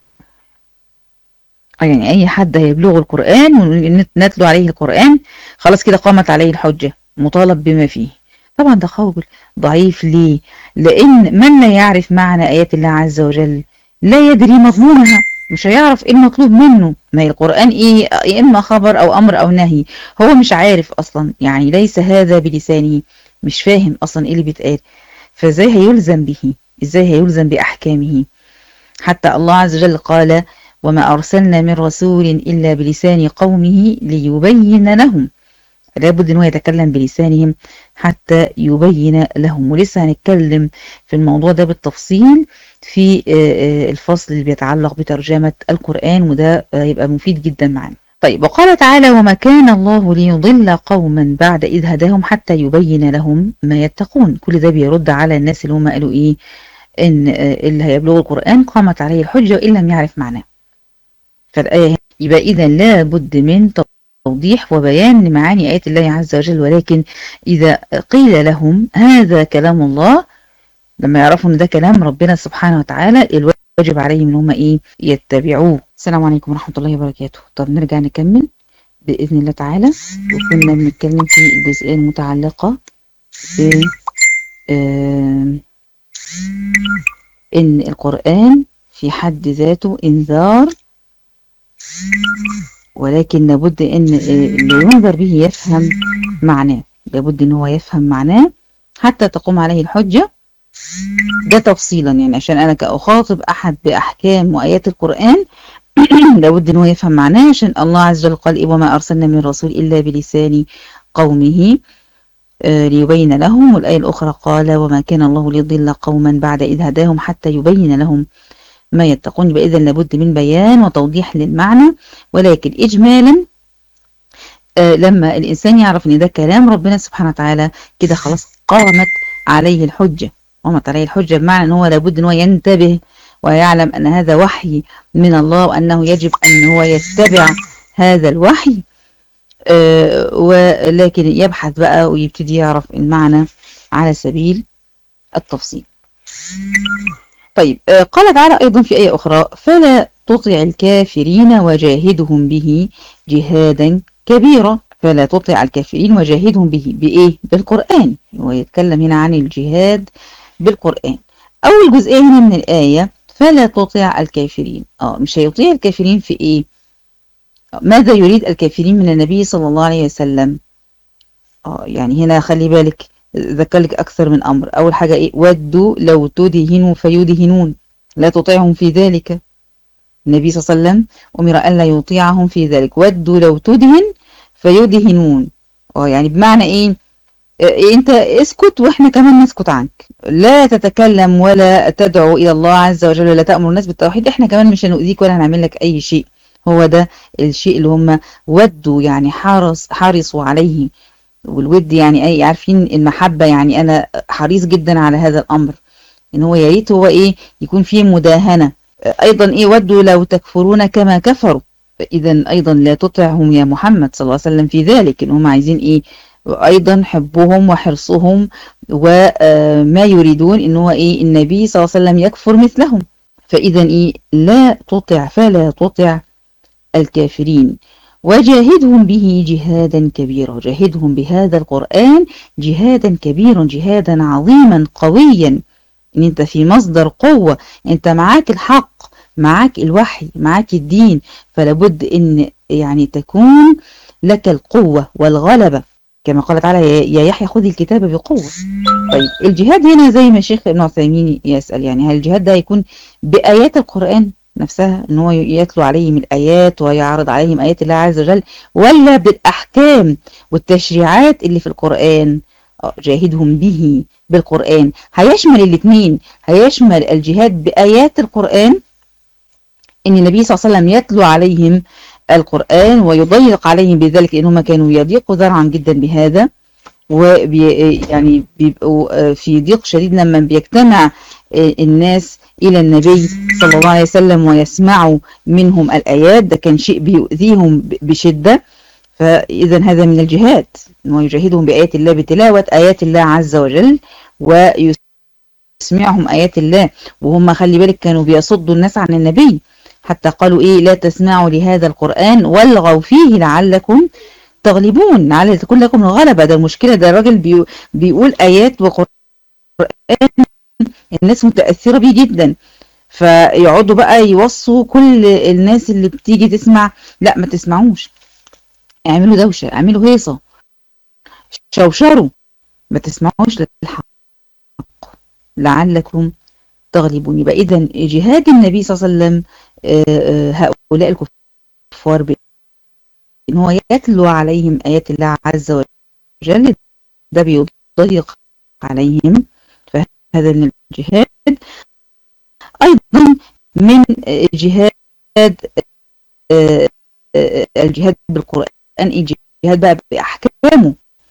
يعني أي حد هيبلغ القرآن ونتلو عليه القرآن خلاص كده قامت عليه الحجة، مطالب بما فيه. طبعا ده قول ضعيف. ليه؟ لأن من لا يعرف معنى آيات الله عز وجل لا يدري مضمونها، مش هيعرف ايه المطلوب منه. ما هي القرآن ايه، يا اما خبر او امر او نهي، هو مش عارف اصلا، يعني ليس هذا بلسانه، مش فاهم اصلا ايه اللي بيتقال، فازاي هيلزم به، ازاي هيلزم بأحكامه. حتى الله عز وجل قال وما أرسلنا من رسول إلا بلسان قومه ليبين لهم. لابد أنه يتكلم بلسانهم حتى يبين لهم. ولسه هنتكلم في الموضوع ده بالتفصيل في الفصل اللي بيتعلق بترجمة القرآن، وده يبقى مفيد جدا معنا. طيب وقال تعالى وما كان الله ليضل قوما بعد إذ هداهم حتى يبين لهم ما يتقون. كل ده بيرد على الناس اللي هم قالوا إيه، إن اللي هيبلغوا القرآن قامت عليه الحجة وإن لم يعرف معناه. فالآية يبقى إذا لا بد من توضيح وبيان لمعاني آيات الله عز وجل، ولكن إذا قيل لهم هذا كلام الله لما يعرفوا ان ده كلام ربنا سبحانه وتعالى الواجب عليهم ان هم ايه يتبعوه. السلام عليكم ورحمة الله وبركاته. طب نرجع نكمل بإذن الله تعالى. وكنا بنتكلم في الجزئية المتعلقة ب إن القرآن في حد ذاته إنذار، ولكن لابد إن اللي ينظر به يفهم معناه، لابد إن هو يفهم معناه حتى تقوم عليه الحجة. ده تفصيلا يعني عشان أنا كأخاطب أحد بأحكام وآيات القرآن لابد إن هو يفهم معناه، عشان الله عز وجل قال وما أرسلنا من رسول إلا بلسان قومه ليبين لهم. والآية الأخرى قال وما كان الله ليضل قوما بعد إذ هداهم حتى يبين لهم ما يتقون. بإذن لابد من بيان وتوضيح للمعنى، ولكن إجمالا لما الإنسان يعرف إن ده كلام ربنا سبحانه وتعالى كده خلاص قامت عليه الحجة. قامت عليه الحجة بمعنى أن هو لابد أن هو ينتبه ويعلم أن هذا وحي من الله، وأنه يجب أن هو يتبع هذا الوحي، ولكن يبحث بقى ويبتدي يعرف المعنى على سبيل التفصيل. طيب قال تعالى أيضا في آية أخرى فلا تطع الكافرين وجاهدهم به جهادا كبيرا. فلا تطع الكافرين وجاهدهم به بإيه؟ بالقرآن. ويتكلم هنا عن الجهاد بالقرآن. أول جزئية هنا من الآية فلا تطع الكافرين. مش هيطيع الكافرين في إيه؟ ماذا يريد الكافرين من النبي صلى الله عليه وسلم؟ يعني هنا خلي بالك ذكر لك أكثر من أمر. أول حاجة إيه؟ ودوا لو تدهنوا فيدهنون، لا تطيعهم في ذلك. النبي صلى الله عليه وسلم أمر أن لا يطيعهم في ذلك. ودوا لو تدهن فيدهنون. يعني بمعنى إيه؟ أنت اسكت وإحنا كمان نسكت عنك، لا تتكلم ولا تدعو إلى الله عز وجل ولا تأمر الناس بالتوحيد، إحنا كمان مش هنؤذيك ولا هنعمل لك أي شيء. هو ده الشيء اللي هم ودوا، يعني حرصوا عليه. والود يعني أي عارفين المحبة، يعني أنا حريص جدا على هذا الأمر، إن هو يا ريت هو إيه يكون فيه مداهنة. أيضا إيه ودوا لو تكفرون كما كفروا. إذا أيضا لا تطعهم يا محمد صلى الله عليه وسلم في ذلك، إن هم عايزين إيه أيضا حبهم وحرصهم وما يريدون إن هو إيه النبي صلى الله عليه وسلم يكفر مثلهم. فإذا إيه لا تطع، فلا تطع الكافرين وجاهدهم به جهادا كبيرا. جاهدهم بهذا القرآن جهادا كبيرا، جهادا عظيما قويا. ان انت في مصدر قوة، انت معاك الحق، معاك الوحي، معاك الدين، فلابد ان يعني تكون لك القوة والغلبة كما قال تعالى يا يحيى خذ الكتاب بقوة. طيب الجهاد هنا زي ما الشيخ ابن عثيمين يسأل، يعني هل الجهاد ده يكون بآيات القرآن نفسها، ان هو يتلو عليهم الآيات ويعرض عليهم آيات الله عز وجل، ولا بالأحكام والتشريعات اللي في القرآن؟ جاهدهم به بالقرآن هيشمل الاثنين، هيشمل الجهاد بآيات القرآن، ان النبي صلى الله عليه وسلم يتلو عليهم القرآن ويضيق عليهم بذلك، لأنهم كانوا يضيقوا ذرعا جدا بهذا، يعني بيبقوا في ضيق شديد لما بيجتمع الناس إلى النبي صلى الله عليه وسلم ويسمعوا منهم الآيات. ده كان شيء بيؤذيهم بشدة. فإذا هذا من الجهاد، أنه يجاهدهم بآيات الله بتلاوة آيات الله عز وجل ويسمعهم آيات الله. وهم خلي بالك كانوا بيصدوا الناس عن النبي، حتى قالوا إيه لا تسمعوا لهذا القرآن والغوا فيه لعلكم تغلبون، لعل تكون لكم الغلبة. ده المشكلة، ده الراجل بيقول آيات وقرآن الناس متأثرة بيه جدا، فيقعدوا بقى يوصوا كل الناس اللي بتيجي تسمع لا ما تسمعوش، اعملوا دوشة، اعملوا هيصة، شوشروا، ما تسمعوش للحق لعلكم تغلبون. يبقى إذن جهاد النبي صلى الله عليه وسلم هؤلاء الكفار إن هو يتلو عليهم آيات الله عز وجل، ده بيضيق عليهم، فهذا من الجهاد. أيضا من جهاد الجهاد بالقرآن الجهاد بقى بأحكامه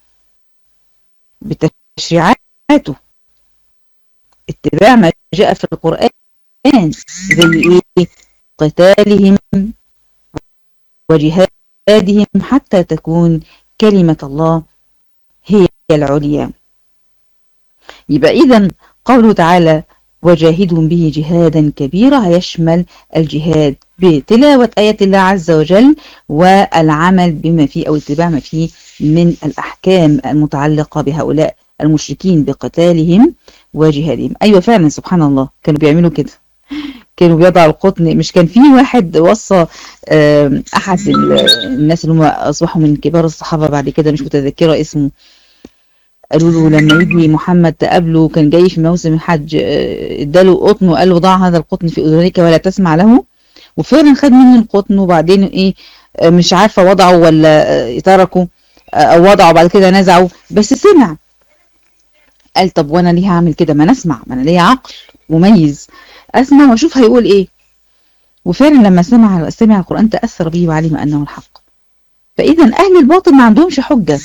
بتشريعاته، اتباع ما جاء في القرآن، زي ايه قتالهم وجهادهم حتى تكون كلمة الله هي العليا. يبقى إذن قوله تعالى وجاهدهم به جهادا كبيرا هيشمل الجهاد بتلاوة آيات الله عز وجل والعمل بما فيه أو اتباع ما فيه من الأحكام المتعلقة بهؤلاء المشركين بقتالهم وجهادهم. أيوة فعلا سبحان الله كانوا بيعملوا كده، كانوا بيضعوا القطن. مش كان في واحد وصى أحد الناس اللي هم أصبحوا من كبار الصحابة بعد كده، مش متذكرة اسمه، قالوا له لما يجي محمد تقابله كان جاي في موسم الحج، اداله قطن وقال له ضع هذا القطن في اذنيك ولا تسمع له، وفعلا خد منه القطن وبعدين ايه مش عارفه وضعه ولا تركه او وضعه بعد كده نزعه، بس سمع. قال طب وانا ليه هعمل كده؟ ما انا اسمع، ما انا ليا عقل مميز، اسمع واشوف هيقول ايه. وفعلا لما سمع القران تاثر به وعلم انه الحق. فاذا اهل الباطل ما عندهمش حجه.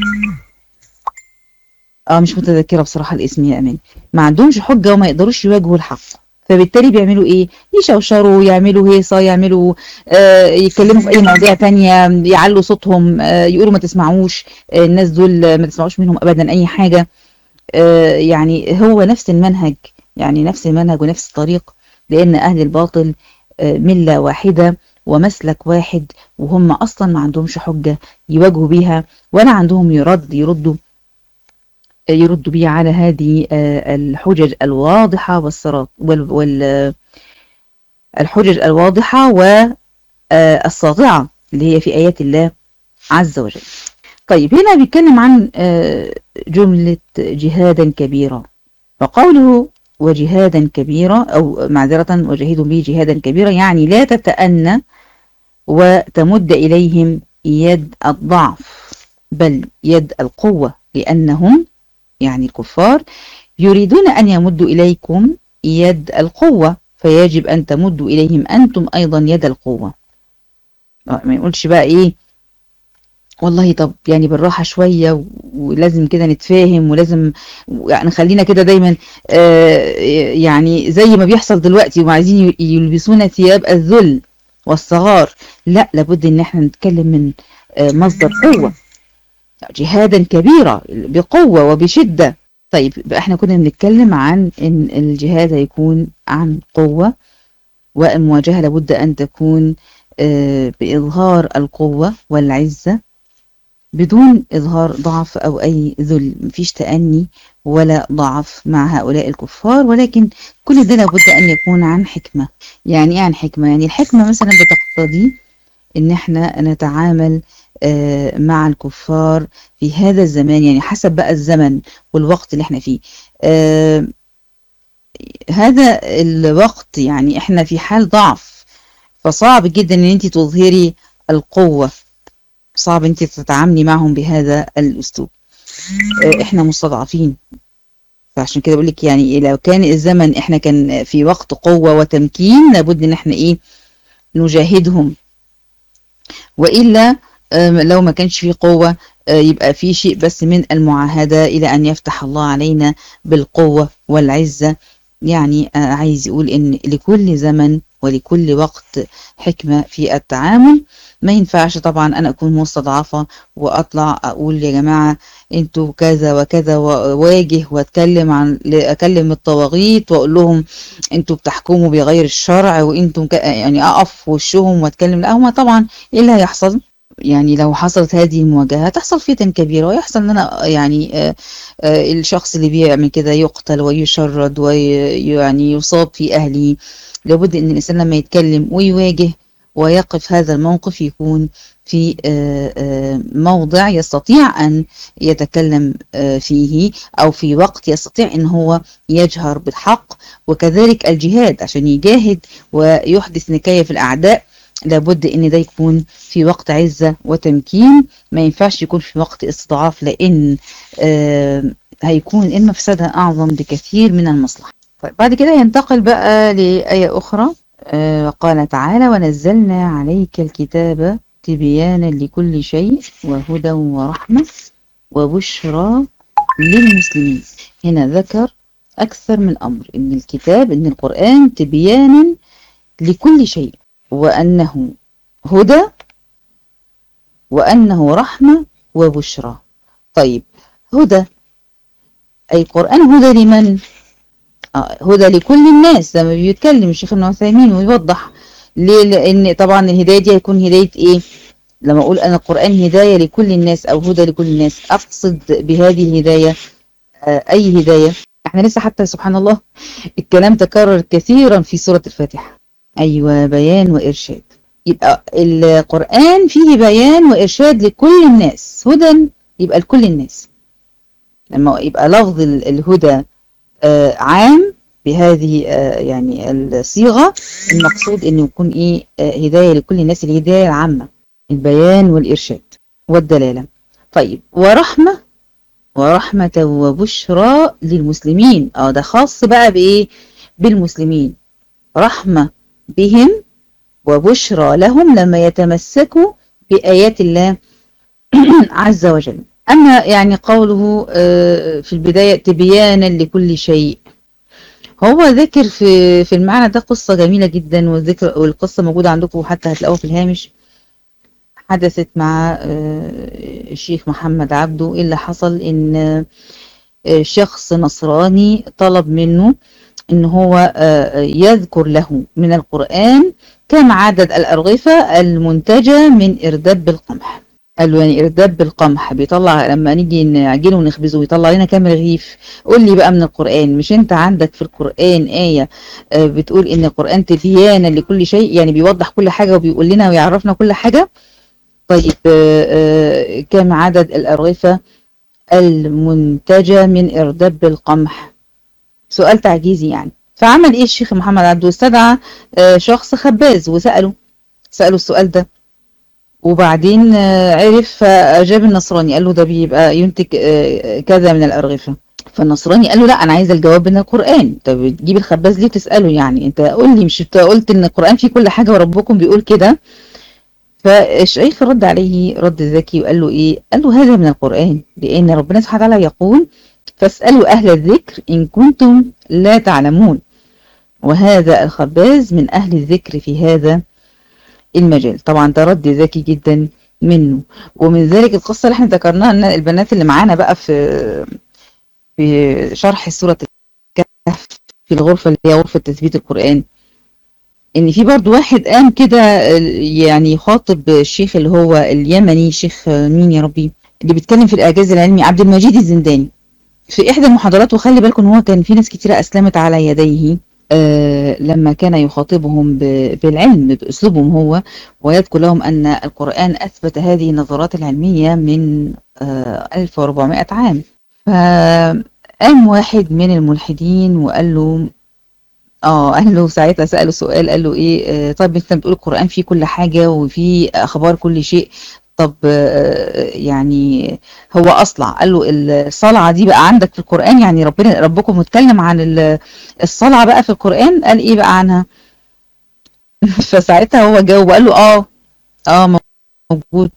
مش متذكرة بصراحة الاسم يا أمان. ما عندهمش حجة وما يقدروش يواجهوا الحق، فبالتالي بيعملوا ايه؟ يشوشروا، يعملوا هيصة، يعملوا يتكلموا في اي مواضيع تانية، يعلوا صوتهم، يقولوا ما تسمعوش الناس دول، ما تسمعوش منهم ابدا اي حاجة. يعني هو نفس المنهج، يعني نفس المنهج ونفس الطريق، لان اهل الباطل ملة واحدة ومسلك واحد، وهم اصلا ما عندهمش حجة يواجهوا بيها، ولا عندهم يردوا بيه على هذه الحجج الواضحة والصراط الحجج الواضحة والساطعة اللي هي في آيات الله عز وجل. طيب هنا بيتكلم عن جملة جهادا كبيرا، فقوله وجهادا كبيرا أو معذرة وجاهدوا به جهادا كبيرا، يعني لا تتأنى وتمد إليهم يد الضعف بل يد القوة، لأنهم يعني الكفار يريدون أن يمدوا إليكم يد القوة، فيجب أن تمدوا إليهم أنتم أيضا يد القوة. ما يقولش بقى إيه والله طب يعني بالراحة شوية ولازم كده نتفاهم ولازم يعني خلينا كده دايما يعني زي ما بيحصل دلوقتي وعايزين يلبسونا ثياب الذل والصغار. لا، لابد ان احنا نتكلم من مصدر قوة، جهادا كبيرا بقوة وبشدة. طيب بقى احنا كنا بنتكلم عن ان الجهاد هيكون عن قوة، والمواجهة لابد ان تكون بإظهار القوة والعزة بدون إظهار ضعف أو أي ذل، مفيش تأني ولا ضعف مع هؤلاء الكفار، ولكن كل ده لابد أن يكون عن حكمة. يعني ايه عن حكمة؟ يعني الحكمة مثلا بتقتضي ان احنا نتعامل مع الكفار في هذا الزمان، يعني حسب بقى الزمن والوقت اللي احنا فيه. هذا الوقت يعني احنا في حال ضعف، فصعب جدا ان انت تظهري القوة، صعب انت تتعاملي معهم بهذا الاسلوب. احنا مستضعفين، فعشان كده بقول لك يعني لو كان الزمن احنا كان في وقت قوة وتمكين لابد ان احنا ايه نجاهدهم، وإلا لو ما كانش في قوة يبقى في شيء بس من المعاهدة إلى أن يفتح الله علينا بالقوة والعزة. يعني عايز يقول إن لكل زمن ولكل وقت حكمة في التعامل. ما ينفعش طبعا أنا أكون مستضعفة وأطلع أقول يا جماعة انتوا كذا وكذا وواجه واتكلم أكلم الطواغيت وأقول لهم انتوا بتحكموا بغير الشرع وانتوا يعني أقف في وشهم واتكلم. لا، هما طبعا ايه اللي هيحصل؟ يعني لو حصلت هذه المواجهة تحصل فتن كبيرة، ويحصل ان انا يعني الشخص اللي بيعمل كده يقتل ويشرد ويعني يصاب في اهله. لابد ان الانسان لما يتكلم ويواجه ويقف هذا الموقف يكون في موضع يستطيع أن يتكلم فيه، أو في وقت يستطيع أن هو يجهر بالحق. وكذلك الجهاد عشان يجاهد ويحدث نكاية في الأعداء لابد أن ده يكون في وقت عزة وتمكين، ما ينفعش يكون في وقت استضعاف، لأن هيكون المفسدة أعظم بكثير من المصلحة. طيب بعد كده ينتقل بقى لآية أخرى. قال تعالى ونزلنا عليك الكتاب تبيانا لكل شيء وهدى ورحمة وبشرى للمسلمين. هنا ذكر أكثر من أمر، إن الكتاب إن القرآن تبيانا لكل شيء، وأنه هدى وأنه رحمة وبشرى. طيب هدى، أي القرآن هدى لمن؟ هدى لكل الناس لما بيتكلم الشيخ ابن عثيمين ويوضح ليه، لان طبعا الهدايه دي هيكون هدايه ايه؟ لما اقول ان القران هدايه لكل الناس او هدى لكل الناس، اقصد بهذه الهدايه اي هدايه؟ احنا لسه حتى سبحان الله الكلام تكرر كثيرا في سوره الفاتحه. ايوه، بيان وارشاد. يبقى القران فيه بيان وارشاد لكل الناس، هدى يبقى لكل الناس. لما يبقى لفظ الهدى عام بهذه يعني الصيغة، المقصود انه يكون ايه؟ هداية لكل الناس، الهداية العامة، البيان والإرشاد والدلالة. طيب، ورحمة وبشرى للمسلمين. ده خاص بقى بايه؟ بالمسلمين، رحمة بهم وبشرى لهم لما يتمسكوا بآيات الله عز وجل. أما يعني قوله في البداية تبيانا لكل شيء، هو ذكر في المعنى ده قصة جميلة جدا، والقصة موجودة عندكم حتى هتلاقوها في الهامش. حدثت مع الشيخ محمد عبده. إيه اللي حصل؟ إن شخص نصراني طلب منه إن هو يذكر له من القرآن كم عدد الأرغفة المنتجة من إرداب القمح. قال له يعني إرداب القمح بيطلع لما نيجي نعجنه ونخبزه بيطلع لنا كام رغيف؟ قول لي بقى من القرآن. مش انت عندك في القرآن آية بتقول ان القرآن تبيانا لكل شيء، يعني بيوضح كل حاجة وبيقول لنا ويعرفنا كل حاجة؟ طيب كام عدد الأرغفة المنتجة من إرداب القمح؟ سؤال تعجيزي يعني. فعمل ايه الشيخ محمد عبده؟ استدعى شخص خباز وسأله السؤال ده، وبعدين عرف فأجاب النصراني قال له ده بيبقى ينتج كذا من الأرغفة. فالنصراني قال له لا، أنا عايز الجواب من القرآن. طب بتجيب الخباز ليه تسأله؟ يعني أنت قول لي، مش أنت قلت إن القرآن فيه كل حاجة وربكم بيقول كده؟ فالشيخ رد عليه رد ذكي وقال له إيه؟ قال له هذا من القرآن، لأن ربنا سبحانه وتعالى يقول فاسألوا أهل الذكر إن كنتم لا تعلمون، وهذا الخباز من أهل الذكر في هذا المجال. طبعا ده رد ذكي جدا منه. ومن ذلك القصة اللي احنا ذكرناها ان البنات اللي معانا بقى في شرح سورة الكهف في الغرفة اللي هي غرفة تثبيت القرآن، ان في برضو واحد قام كده يعني يخاطب الشيخ اللي هو اليمني، شيخ مين يا ربي اللي بيتكلم في الإعجاز العلمي، عبد المجيد الزنداني، في إحدى المحاضرات. وخلي بالكم ان هو كان في ناس كتيرة أسلمت على يديه لما كان يخاطبهم بالعلم بأسلوبهم هو، ويذكر لهم أن القرآن أثبت هذه النظرات العلمية من 1400 عام. فقام واحد من الملحدين وقال له قال له ساعتها سأله سؤال، قال له ايه طيب انت بتقول القرآن فيه كل حاجة وفيه أخبار كل شيء، طب يعني هو أصلع. قال له الصلعة دي بقى عندك في القرآن؟ يعني ربكم متكلم عن الصلعة بقى في القرآن؟ قال ايه بقى عنها؟ فساعتها هو جاوب وقال له موجود،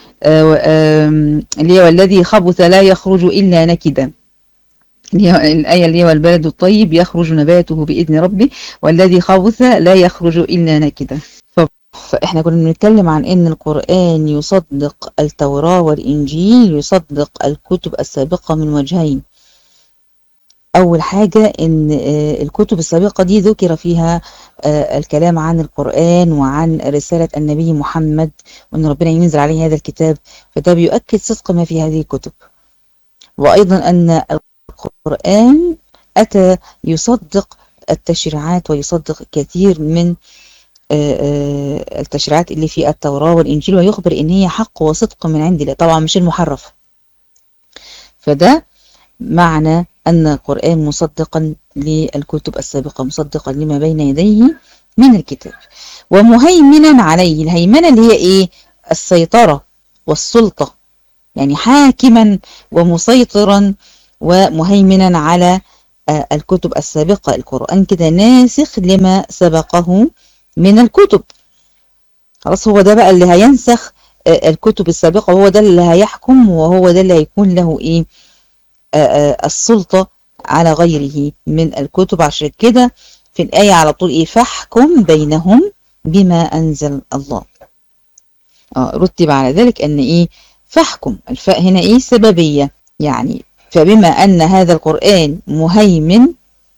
اللي هو والذي خبث لا يخرج إلا نكدا، اللي هي الآية اللي هو والبلد الطيب يخرج نباته بإذن ربه والذي خبث لا يخرج إلا نكدا. فإحنا كنا بنتكلم عن إن القرآن يصدق التوراة والإنجيل، يصدق الكتب السابقة من وجهين. أول حاجة إن الكتب السابقة دي ذكر فيها الكلام عن القرآن وعن رسالة النبي محمد، وإن ربنا ينزل عليه هذا الكتاب، فده بيؤكد صدق ما في هذه الكتب. وأيضا أن القرآن أتى يصدق التشريعات ويصدق كثير من التشريعات اللي في التوراة والإنجيل، ويخبر إن هي حق وصدق من عند الله، طبعا مش المحرف. فده معنى أن القرآن مصدقا للكتب السابقة، مصدقا لما بين يديه من الكتاب، ومهيمنا عليه. الهيمنة اللي هي إيه؟ السيطرة والسلطة، يعني حاكما ومسيطرا ومهيمنا على الكتب السابقة. القرآن كده ناسخ لما سبقه من الكتب، خلاص هو ده بقى اللي هينسخ الكتب السابقة، وهو ده اللي هيحكم، وهو ده اللي هيكون له إيه؟ السلطة على غيره من الكتب. عشان كده في الآية على طول إيه؟ فاحكم بينهم بما أنزل الله. رتب على ذلك أن إيه؟ فاحكم، الفاء هنا إيه؟ سببية، يعني فبما أن هذا القرآن مهيمن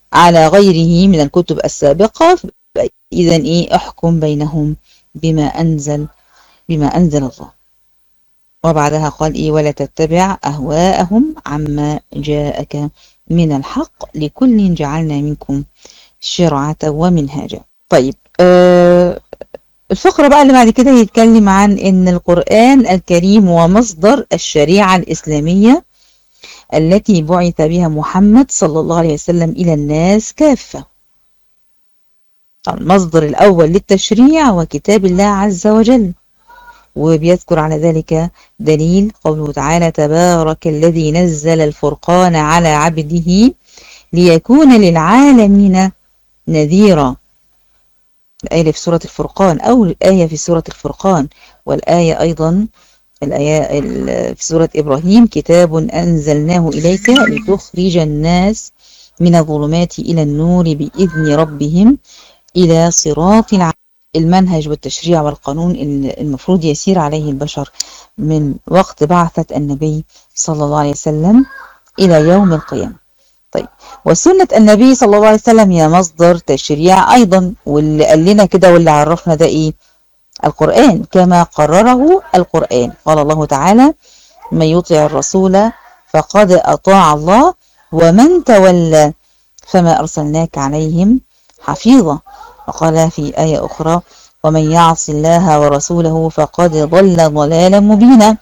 على غيره من الكتب السابقة، إذا إيه احكم بينهم بما أنزل الله. وبعدها قال إيه ولا تتبع أهواءهم عما جاءك من الحق لكل جعلنا منكم شرعة ومنهاجا. طيب الفقرة بقى اللي بعد كده يتكلم عن إن القرآن الكريم هو مصدر الشريعة الإسلامية التي بعث بها محمد صلى الله عليه وسلم إلى الناس كافة. المصدر الأول للتشريع وكتاب الله عز وجل، وبيذكر على ذلك دليل قوله تعالى تبارك الذي نزل الفرقان على عبده ليكون للعالمين نذيرا. الآية في سورة الفرقان أو الآية في سورة الفرقان، والآية أيضا الآية في سورة إبراهيم كتاب أنزلناه إليك لتخرج الناس من الظلمات إلى النور بإذن ربهم إلى صراط المنهج والتشريع والقانون المفروض يسير عليه البشر من وقت بعثة النبي صلى الله عليه وسلم إلى يوم القيامة. طيب وسنة النبي صلى الله عليه وسلم هي مصدر تشريع أيضا، واللي قال لنا كده واللي عرفنا ده إيه؟ القرآن كما قرره القرآن. قال الله تعالى من يطع الرسول فقد أطاع الله ومن تولى فما أرسلناك عليهم حفيظا. وقال في آية أخرى ومن يعص الله ورسوله فقد ضل ضلالا مبينا.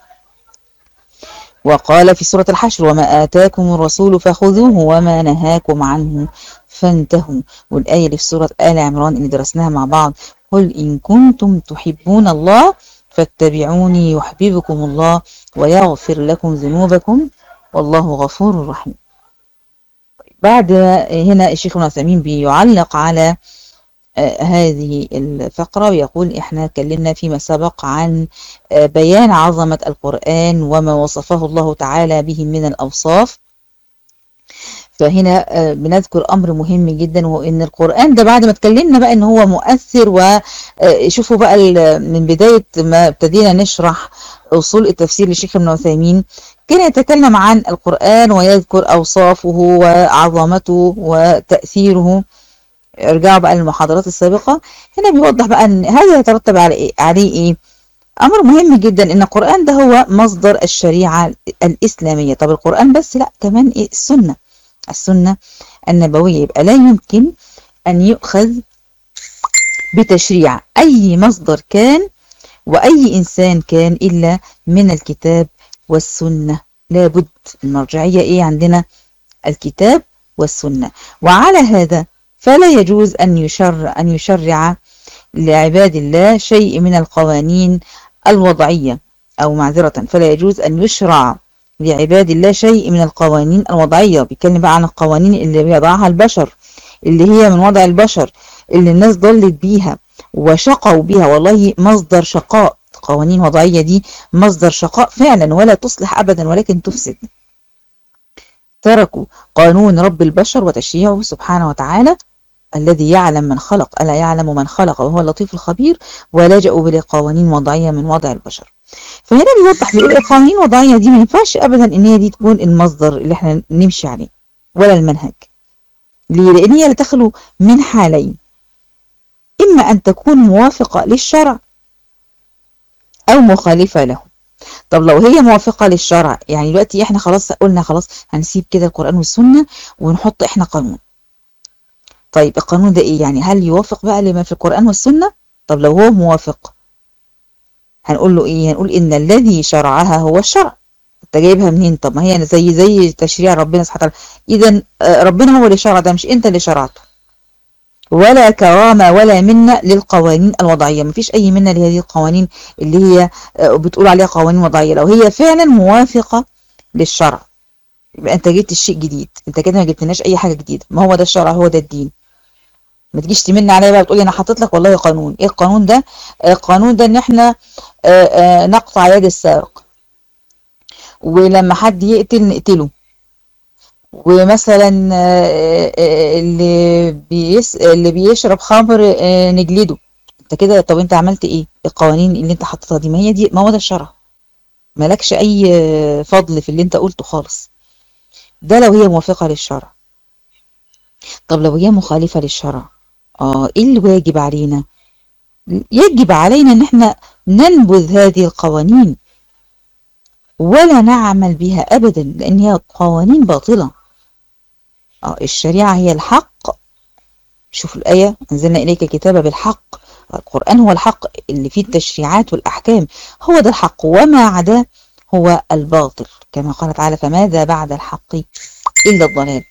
وقال في سورة الحشر وما آتاكم الرسول فخذوه وما نهاكم عنه فانتهوا. والآية اللي في سورة آل عمران اللي درسناها مع بعض قل إن كنتم تحبون الله فاتبعوني يحببكم الله ويغفر لكم ذنوبكم والله غفور رحيم. بعد هنا الشيخ ابن عثيمين بيعلق على هذه الفقرة ويقول احنا اتكلمنا فيما سبق عن بيان عظمة القرآن وما وصفه الله تعالى به من الأوصاف. فهنا بنذكر أمر مهم جدا، وهو إن القرآن ده بعد ما اتكلمنا بقى إن هو مؤثر، وشوفوا بقى من بداية ما ابتدينا نشرح أصول التفسير للشيخ ابن عثيمين كان يتكلم عن القرآن ويذكر أوصافه وعظمته وتأثيره. ارجعوا بقى للمحاضرات السابقة. هنا بيوضح بقى ان هذا يترتب عليه ايه؟ امر مهم جدا ان القرآن ده هو مصدر الشريعة الاسلامية. طب القرآن بس؟ لا، كمان ايه؟ السنة النبوية. يبقى لا يمكن ان يؤخذ بتشريع اي مصدر كان واي انسان كان الا من الكتاب والسنة. لابد المرجعية ايه عندنا؟ الكتاب والسنة. وعلى هذا فلا يجوز أن يشرع لعباد الله شيء من القوانين الوضعية، أو معذرة فلا يجوز أن يشرع لعباد الله شيء من القوانين الوضعية. بيتكلم بقى عن القوانين اللي بيضعها البشر، اللي هي من وضع البشر، اللي الناس ضلت بيها وشقوا بيها. والله مصدر شقاء. قوانين وضعية دي مصدر شقاء فعلا، ولا تصلح أبدا ولكن تفسد. تركوا قانون رب البشر وتشريعه سبحانه وتعالى الذي يعلم من خلق، ألا يعلم من خلق وهو اللطيف الخبير، ولجأوا لقوانين وضعية من وضع البشر. فهنا بيوضح بيقول القوانين الوضعية دي ما ينفعش أبدا إن هي دي تكون المصدر اللي احنا نمشي عليه ولا المنهج. ليه؟ لأن هي تخلو من حالين، إما أن تكون موافقة للشرع أو مخالفة له. طب لو هي موافقة للشرع، يعني دلوقتي احنا خلاص قلنا خلاص هنسيب كده القرآن والسنة ونحط احنا قانون. طيب القانون ده ايه؟ يعني هل يوافق بقى لما في القرآن والسنة؟ طب لو هو موافق هنقول له ايه؟ هنقول ان الذي شرعها هو الشرع. انت جايبها منين؟ طب ما هي زي تشريع ربنا سبحانه وتعالى. اذا ربنا هو اللي شرع ده، مش انت اللي شرعته. ولا كرامة ولا منة للقوانين الوضعية. مفيش أي منة لهذه القوانين اللي هي بتقول عليها قوانين وضعية لو هي فعلا موافقة للشرع. يبقى أنت جبت الشيء جديد، أنت كده ما جبتناش أي حاجة جديدة. ما هو ده الشرع، هو ده الدين. ما تجيش تمن عليا بقى بتقولي أنا حاطط لك والله قانون. إيه القانون ده؟ القانون ده إن إحنا نقطع يد السارق، ولما حد يقتل نقتله، ومثلا اللي بيشرب خمر نجلده. انت كده طب انت عملت ايه؟ القوانين اللي انت حطيتها دي ما هو ده الشرع. مالكش اي فضل في اللي انت قلته خالص. ده لو هي موافقة للشرع. طب لو هي مخالفة للشرع، ايه اللي واجب علينا؟ يجب علينا ان احنا ننبذ هذه القوانين ولا نعمل بها ابدا، لان هي قوانين باطلة. الشريعة هي الحق. شوف الآية: أنزلنا إليك كتابا بالحق. القرآن هو الحق اللي فيه التشريعات والأحكام، هو ده الحق، وما عداه هو الباطل، كما قال تعالى: فماذا بعد الحق إلا الضلال.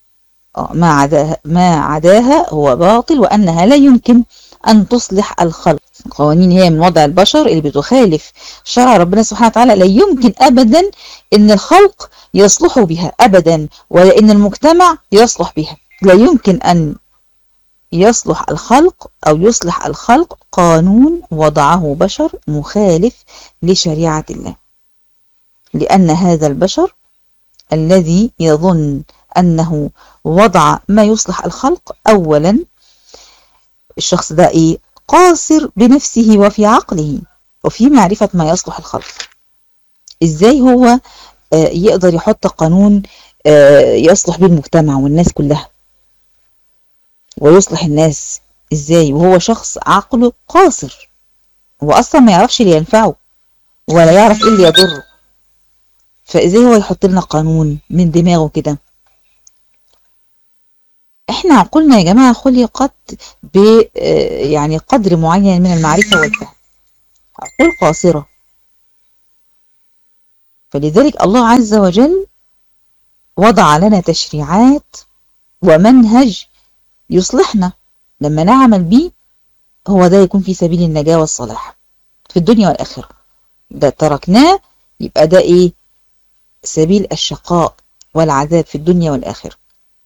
ما عداها هو باطل، وأنها لا يمكن أن تصلح الخلق. القوانين هي من وضع البشر اللي بتخالف شرع ربنا سبحانه وتعالى، لا يمكن أبدا أن الخلق يصلحوا بها أبدا، ولا أن المجتمع يصلح بها. لا يمكن أن يصلح الخلق أو يصلح الخلق قانون وضعه بشر مخالف لشريعة الله، لأن هذا البشر الذي يظن أنه وضع ما يصلح الخلق، أولا الشخص ده قاصر بنفسه وفي عقله وفي معرفة ما يصلح الخلق. إزاي هو يقدر يحط قانون يصلح به المجتمع والناس كلها ويصلح الناس؟ ازاي وهو شخص عقله قاصر؟ هو اصلا ما يعرفش اللي ينفعه ولا يعرف ايه اللي يضره، فازاي هو يحط لنا قانون من دماغه كده؟ احنا عقولنا يا جماعة خلقت ب يعني قدر معين من المعرفة والفهم، عقول قاصرة. فلذلك الله عز وجل وضع لنا تشريعات ومنهج يصلحنا، لما نعمل بيه هو ده يكون في سبيل النجاة والصلاح في الدنيا والآخرة. ده تركناه يبقى ده سبيل الشقاء والعذاب في الدنيا والآخرة.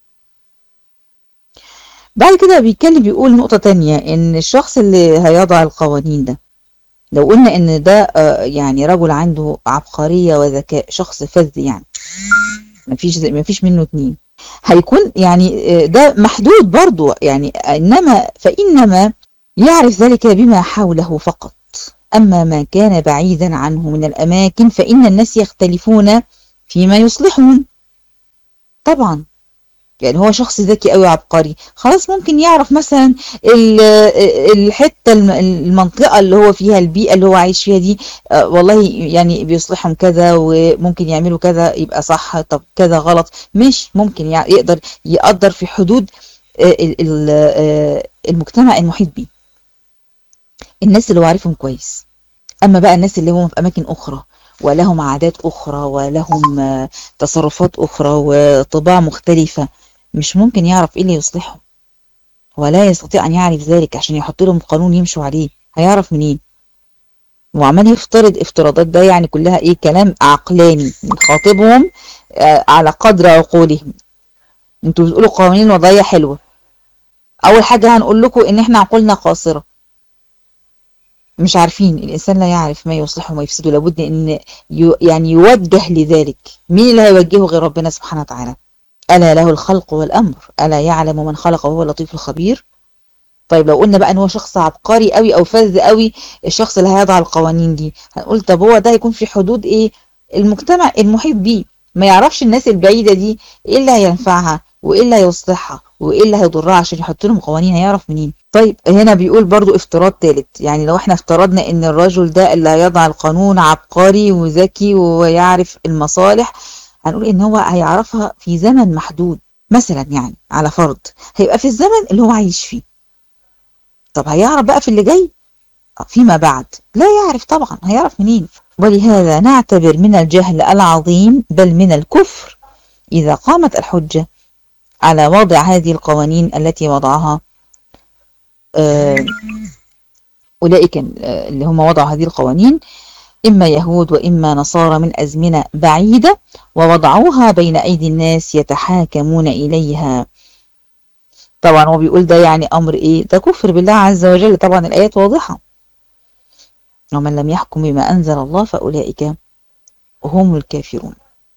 بعد كده بيتكلم بيقول نقطة تانية، ان الشخص اللي هيضع القوانين ده، لو قلنا ان ده يعني رجل عنده عبقرية وذكاء، شخص فذ يعني مفيش منه اتنين، هيكون يعني ده محدود برضو يعني، فإنما يعرف ذلك بما حوله فقط. أما ما كان بعيدا عنه من الأماكن فإن الناس يختلفون فيما يصلحون. طبعا يعني هو شخص ذكي قوي عبقري، خلاص ممكن يعرف مثلا الحتة المنطقة اللي هو فيها، البيئة اللي هو عايش فيها دي والله يعني بيصلحهم كذا وممكن يعملوا كذا يبقى صح، طب كذا غلط، مش ممكن يقدر يقدر في حدود المجتمع المحيط بيه، الناس اللي هو عارفهم كويس. أما بقى الناس اللي هم في أماكن أخرى ولهم عادات أخرى ولهم تصرفات أخرى وطباع مختلفة، مش ممكن يعرف إيه اللي يصلحهم، ولا يستطيع أن يعرف ذلك عشان يحط لهم قانون يمشوا عليه. هيعرف منين؟ وعمال يفترض افتراضات، ده يعني كلها كلام عقلاني نخاطبهم على قدر عقولهم. انتوا بتقولوا قوانين وضعية حلوة، أول حاجة هنقول لكم إن إحنا عقولنا قاصرة، مش عارفين. الإنسان لا يعرف ما يصلحه وما يفسده، لابد أن يعني يوجه لذلك. مين اللي هيوجهه غير ربنا سبحانه وتعالى؟ ألا له الخلق والأمر، ألا يعلم من خلق وهو اللطيف الخبير. طيب لو قلنا بقى أن هو شخص عبقري قوي أو فذ قوي، الشخص اللي هيضع القوانين دي، هنقول طب هو ده يكون في حدود المجتمع المحيط بيه، ما يعرفش الناس البعيدة دي إيه اللي هينفعها وإيه اللي هيصلحها وإيه اللي هيضرها عشان يحط لهم قوانين، هيعرف منين؟ طيب هنا بيقول برضو افتراض ثالث، يعني لو احنا افترضنا ان الرجل ده اللي هيضع القانون عبقري وذكي ويعرف المصالح، هنقول ان هو هيعرفها في زمن محدود مثلا، يعني على فرض هيبقى في الزمن اللي هو عايش فيه. طب هيعرف بقى في اللي جاي فيما بعد؟ لا يعرف طبعا، هيعرف منين؟ ولهذا نعتبر من الجهل العظيم بل من الكفر إذا قامت الحجة على وضع هذه القوانين التي وضعها أولئك اللي هم وضعوا هذه القوانين، إما يهود وإما نصارى من أزمنة بعيدة، ووضعوها بين أيدي الناس يتحاكمون إليها. طبعا هو بيقول ده يعني أمر ده كفر بالله عز وجل. طبعا الآيات واضحة: ومن لم يحكم بما أنزل الله فأولئك هم الكافرون.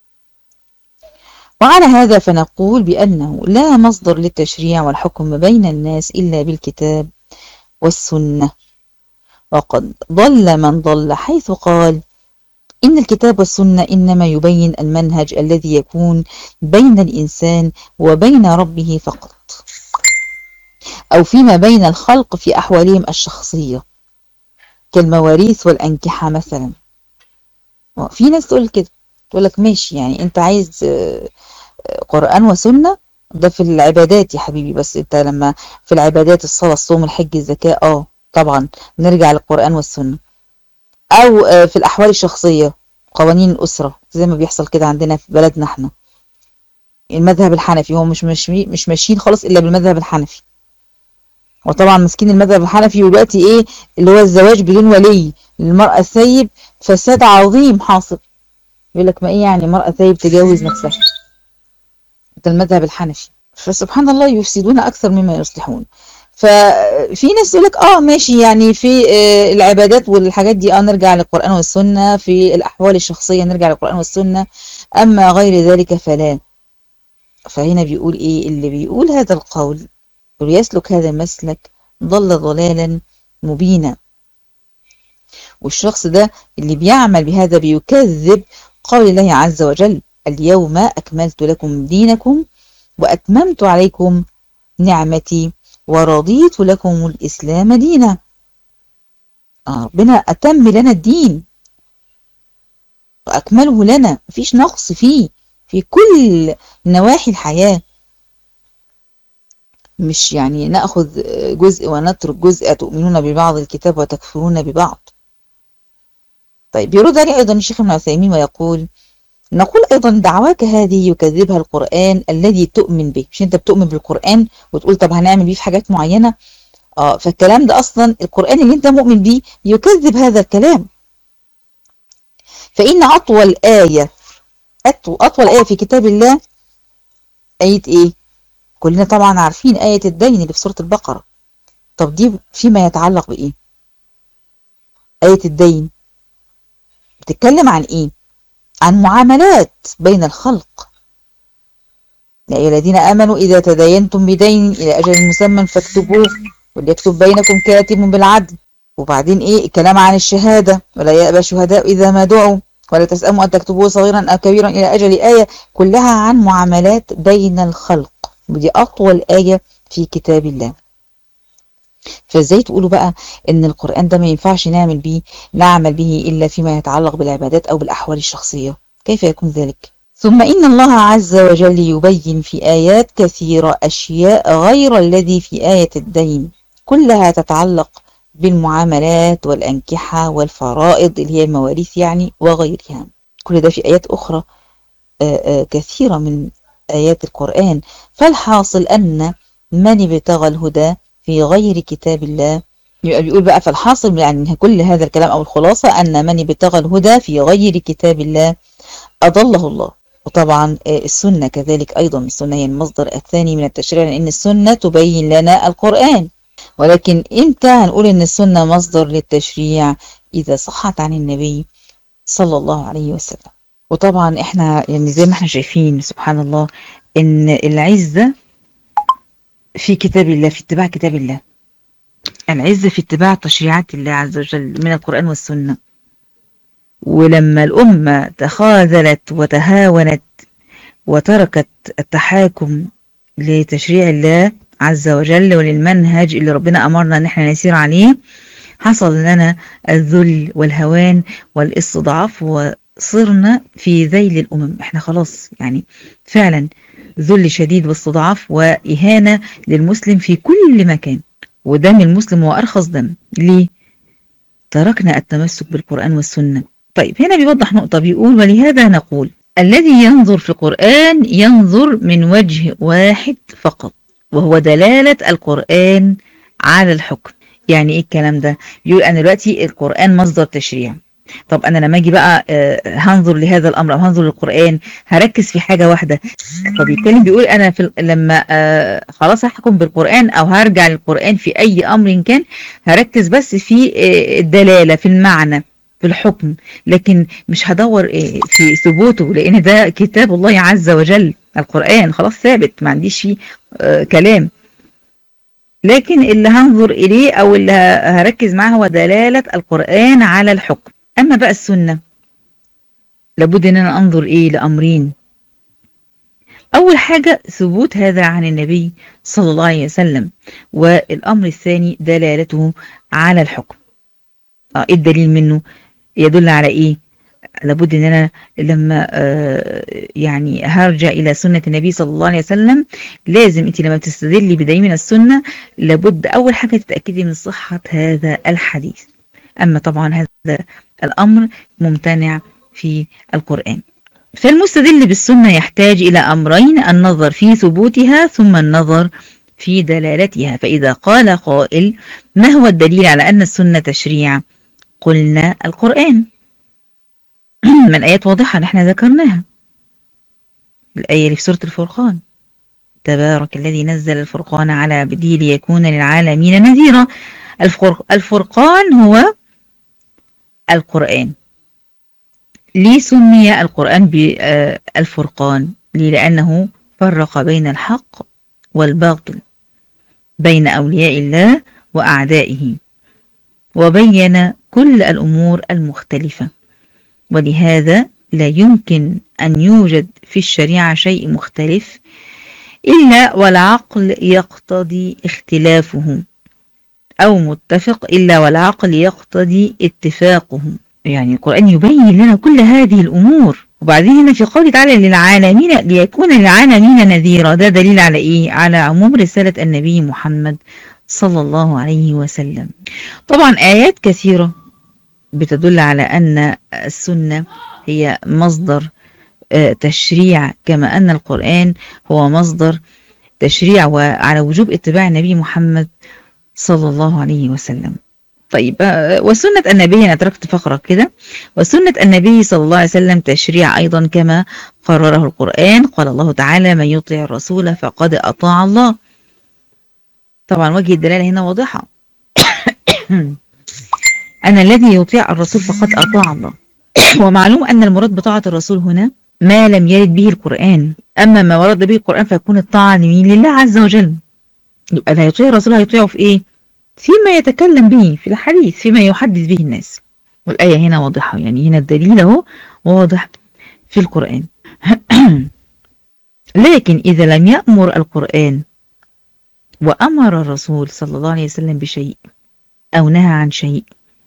وعلى هذا فنقول بأنه لا مصدر للتشريع والحكم بين الناس إلا بالكتاب والسنة، وقد ضل من ضل حيث قال إن الكتاب والسنة إنما يبين المنهج الذي يكون بين الإنسان وبين ربه فقط، أو فيما بين الخلق في أحوالهم الشخصية كالمواريث والأنكحة مثلا. في ناس تقول كده، تقول لك ماشي، يعني أنت عايز قرآن وسنة ده في العبادات يا حبيبي، بس أنت لما في العبادات الصلاة الصوم الحج الزكاة طبعا نرجع للقرآن والسنة، أو في الأحوال الشخصية قوانين الأسرة زي ما بيحصل كده عندنا في بلدنا احنا. المذهب الحنفي هو مش ماشيين خالص إلا بالمذهب الحنفي، وطبعا مسكين المذهب الحنفي دلوقتي ايه اللي هو الزواج بدون ولي للمرأة الثيب فساد عظيم حاصل. يقول لك ما ايه يعني مرأة ثيب تجوز نفسها، ده المذهب الحنفي. فسبحان الله يفسدون أكثر مما يصلحون. ففي ناس يقول لك ماشي، يعني في العبادات والحاجات دي نرجع للقرآن والسنة، في الأحوال الشخصية نرجع للقرآن والسنة، أما غير ذلك فلا. فهنا بيقول ايه اللي بيقول هذا القول ويسلك هذا المسلك ضل ضلالا مبينا، والشخص ده اللي بيعمل بهذا بيكذب قول الله عز وجل: اليوم أكملت لكم دينكم وأتممت عليكم نعمتي ورضيت لكم الإسلام دينا. ربنا أتم لنا الدين وأكمله لنا، مفيش نقص فيه في كل نواحي الحياة، مش يعني نأخذ جزء ونترك جزء، تؤمنون ببعض الكتاب وتكفرون ببعض. طيب يرد عليه أيضا الشيخ ابن عثيمين ويقول: نقول أيضا دعواك هذه يكذبها القرآن الذي تؤمن به. مش أنت بتؤمن بالقرآن وتقول طب هنعمل بيه في حاجات معينة؟ فالكلام ده أصلا القرآن اللي أنت مؤمن به يكذب هذا الكلام. فإن أطول آية في كتاب الله آية إيه؟ كلنا طبعا عارفين آية الدين اللي في سورة البقرة. طب دي فيما يتعلق بإيه؟ آية الدين بتتكلم عن إيه؟ عن معاملات بين الخلق. يا أيها الذين آمنوا إذا تداينتم بدين إلى أجل مسمى فاكتبوه وليكتب بينكم كاتب بالعدل. وبعدين إيه الكلام عن الشهادة: ولا يأبى الشهداء إذا ما دعوا ولا تسأموا أن تكتبوه صغيرا أو كبيرا إلى أجل. آية كلها عن معاملات بين الخلق، ودي أطول آية في كتاب الله. فازاي تقولوا بقى ان القرآن ده ما ينفعش نعمل به إلا فيما يتعلق بالعبادات أو بالأحوال الشخصية؟ كيف يكون ذلك؟ ثم إن الله عز وجل يبين في آيات كثيرة أشياء غير الذي في آية الدين، كلها تتعلق بالمعاملات والأنكحة والفرائض اللي هي المواريث يعني وغيرها. كل ده في آيات أخرى كثيرة من آيات القرآن. فالحاصل أن من ابتغى الهدى في غير كتاب الله، بيقول بقى فالحاصل يعني كل هذا الكلام أو الخلاصة أن من ابتغى الهدى في غير كتاب الله أضله الله. وطبعا السنة كذلك أيضا، السنة هي المصدر الثاني من التشريع، لأن السنة تبين لنا القرآن، ولكن إمتى هنقول إن السنة مصدر للتشريع؟ إذا صحت عن النبي صلى الله عليه وسلم. وطبعا إحنا يعني زي ما إحنا شايفين سبحان الله إن العزة في كتاب الله، في اتباع كتاب الله، العزة في اتباع تشريعات الله عز وجل من القرآن والسنة. ولما الأمة تخاذلت وتهاونت وتركت التحاكم لتشريع الله عز وجل وللمنهج اللي ربنا أمرنا ان احنا نسير عليه، حصل لنا الذل والهوان والاستضعاف وصرنا في ذيل الأمم. احنا خلاص يعني فعلا ذل شديد واستضعاف وإهانة للمسلم في كل مكان، ودم المسلم هو أرخص دم. ليه؟ تركنا التمسك بالقرآن والسنة. طيب هنا بيوضح نقطة، بيقول: ولهذا نقول الذي ينظر في القرآن ينظر من وجه واحد فقط، وهو دلالة القرآن على الحكم. يعني ايه الكلام ده؟ بيقول أنا دلوقتي القرآن مصدر تشريع، طب أنا لما أجي بقى هنظر لهذا الأمر أو هنظر للقرآن هركز في حاجة واحدة. فبيتكلم بيقول أنا لما خلاص هحكم بالقرآن أو هرجع للقرآن في أي أمر كان، هركز بس في الدلالة، في المعنى، في الحكم، لكن مش هدور في ثبوته، لأن ده كتاب الله عز وجل. القرآن خلاص ثابت، ما عنديش فيه كلام، لكن اللي هنظر إليه أو اللي هركز معه هو دلالة القرآن على الحكم. أما بقى السنة لابد ان انا انظر ايه لامرين. اول حاجة ثبوت هذا عن النبي صلى الله عليه وسلم، والامر الثاني دلالته على الحكم. ايه الدليل منه؟ يدل على ايه؟ لابد ان انا لما يعني هرجع الى سنة النبي صلى الله عليه وسلم، لازم انت لما تستدلي بدليل من السنة لابد اول حاجة تتأكدي من صحة هذا الحديث. اما طبعا هذا الامر ممتنع في القرآن. فالمستدل بالسنة يحتاج إلى أمرين: النظر في ثبوتها ثم النظر في دلالتها. فإذا قال قائل: ما هو الدليل على أن السنة تشريع؟ قلنا القرآن. من آيات واضحة نحن ذكرناها، الآية اللي في سورة الفرقان: تبارك الذي نزل الفرقان على عبده ليكون للعالمين نذيرا. الفرقان هو القرآن. ليه سمي القرآن بالفرقان؟ ليه؟ لأنه فرق بين الحق والباطل، بين أولياء الله وأعدائه، وبين كل الأمور المختلفة. ولهذا لا يمكن أن يوجد في الشريعة شيء مختلف إلا والعقل يقتضي اختلافه، أو متفق إلا والعقل يقتضي اتفاقه. يعني القرآن يبين لنا كل هذه الأمور. وبعدين هنا في قوله تعالى: للعالمين ليكون للعالمين نذيرا، ده دليل على إيه؟ على عموم رسالة النبي محمد صلى الله عليه وسلم. طبعا آيات كثيرة بتدل على أن السنة هي مصدر تشريع، كما أن القرآن هو مصدر تشريع، وعلى وجوب اتباع النبي محمد صلى الله عليه وسلم. طيب، وسنة النبي، أنا تركت فقرة كده: وسنة النبي صلى الله عليه وسلم تشريع أيضا كما قرره القرآن. قال الله تعالى: من يطع الرسول فقد أطاع الله. طبعا وجه الدلالة هنا واضحة. أن الذي يطيع الرسول فقد أطاع الله. ومعلوم أن المراد بطاعة الرسول هنا ما لم يرد به القرآن، أما ما ورد به القرآن فيكون الطاعة لمين؟ لله عز وجل. يبقى اللي هيطيع الرسول هيطيعه في إيه؟ فيما يتكلم به في الحديث، فيما يحدث به الناس. والآية هنا واضحة، يعني هنا الدليل اهو واضح في القرآن. لكن إذا لم يأمر القرآن وأمر الرسول صلى الله عليه وسلم بشيء أو نهى عن شيء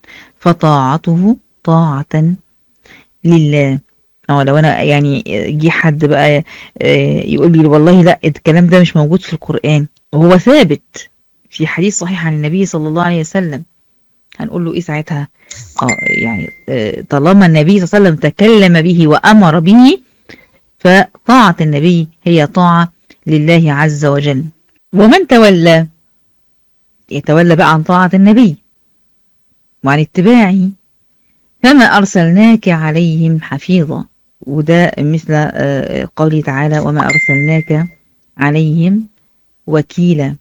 فطاعته طاعة لله. لو أنا يعني جه حد بقى يقول لي والله لا الكلام ده مش موجود في القرآن وهو ثابت في حديث صحيح عن النبي صلى الله عليه وسلم، هنقول له ايه ساعتها؟ يعني طالما النبي صلى الله عليه وسلم تكلم به وأمر به فطاعة النبي هي طاعة لله عز وجل. ومن تولى يتولى بقى عن طاعة النبي وعن اتباعه، فما أرسلناك عليهم حفيظا. وده مثل قوله تعالى: وما أرسلناك عليهم وكيلا.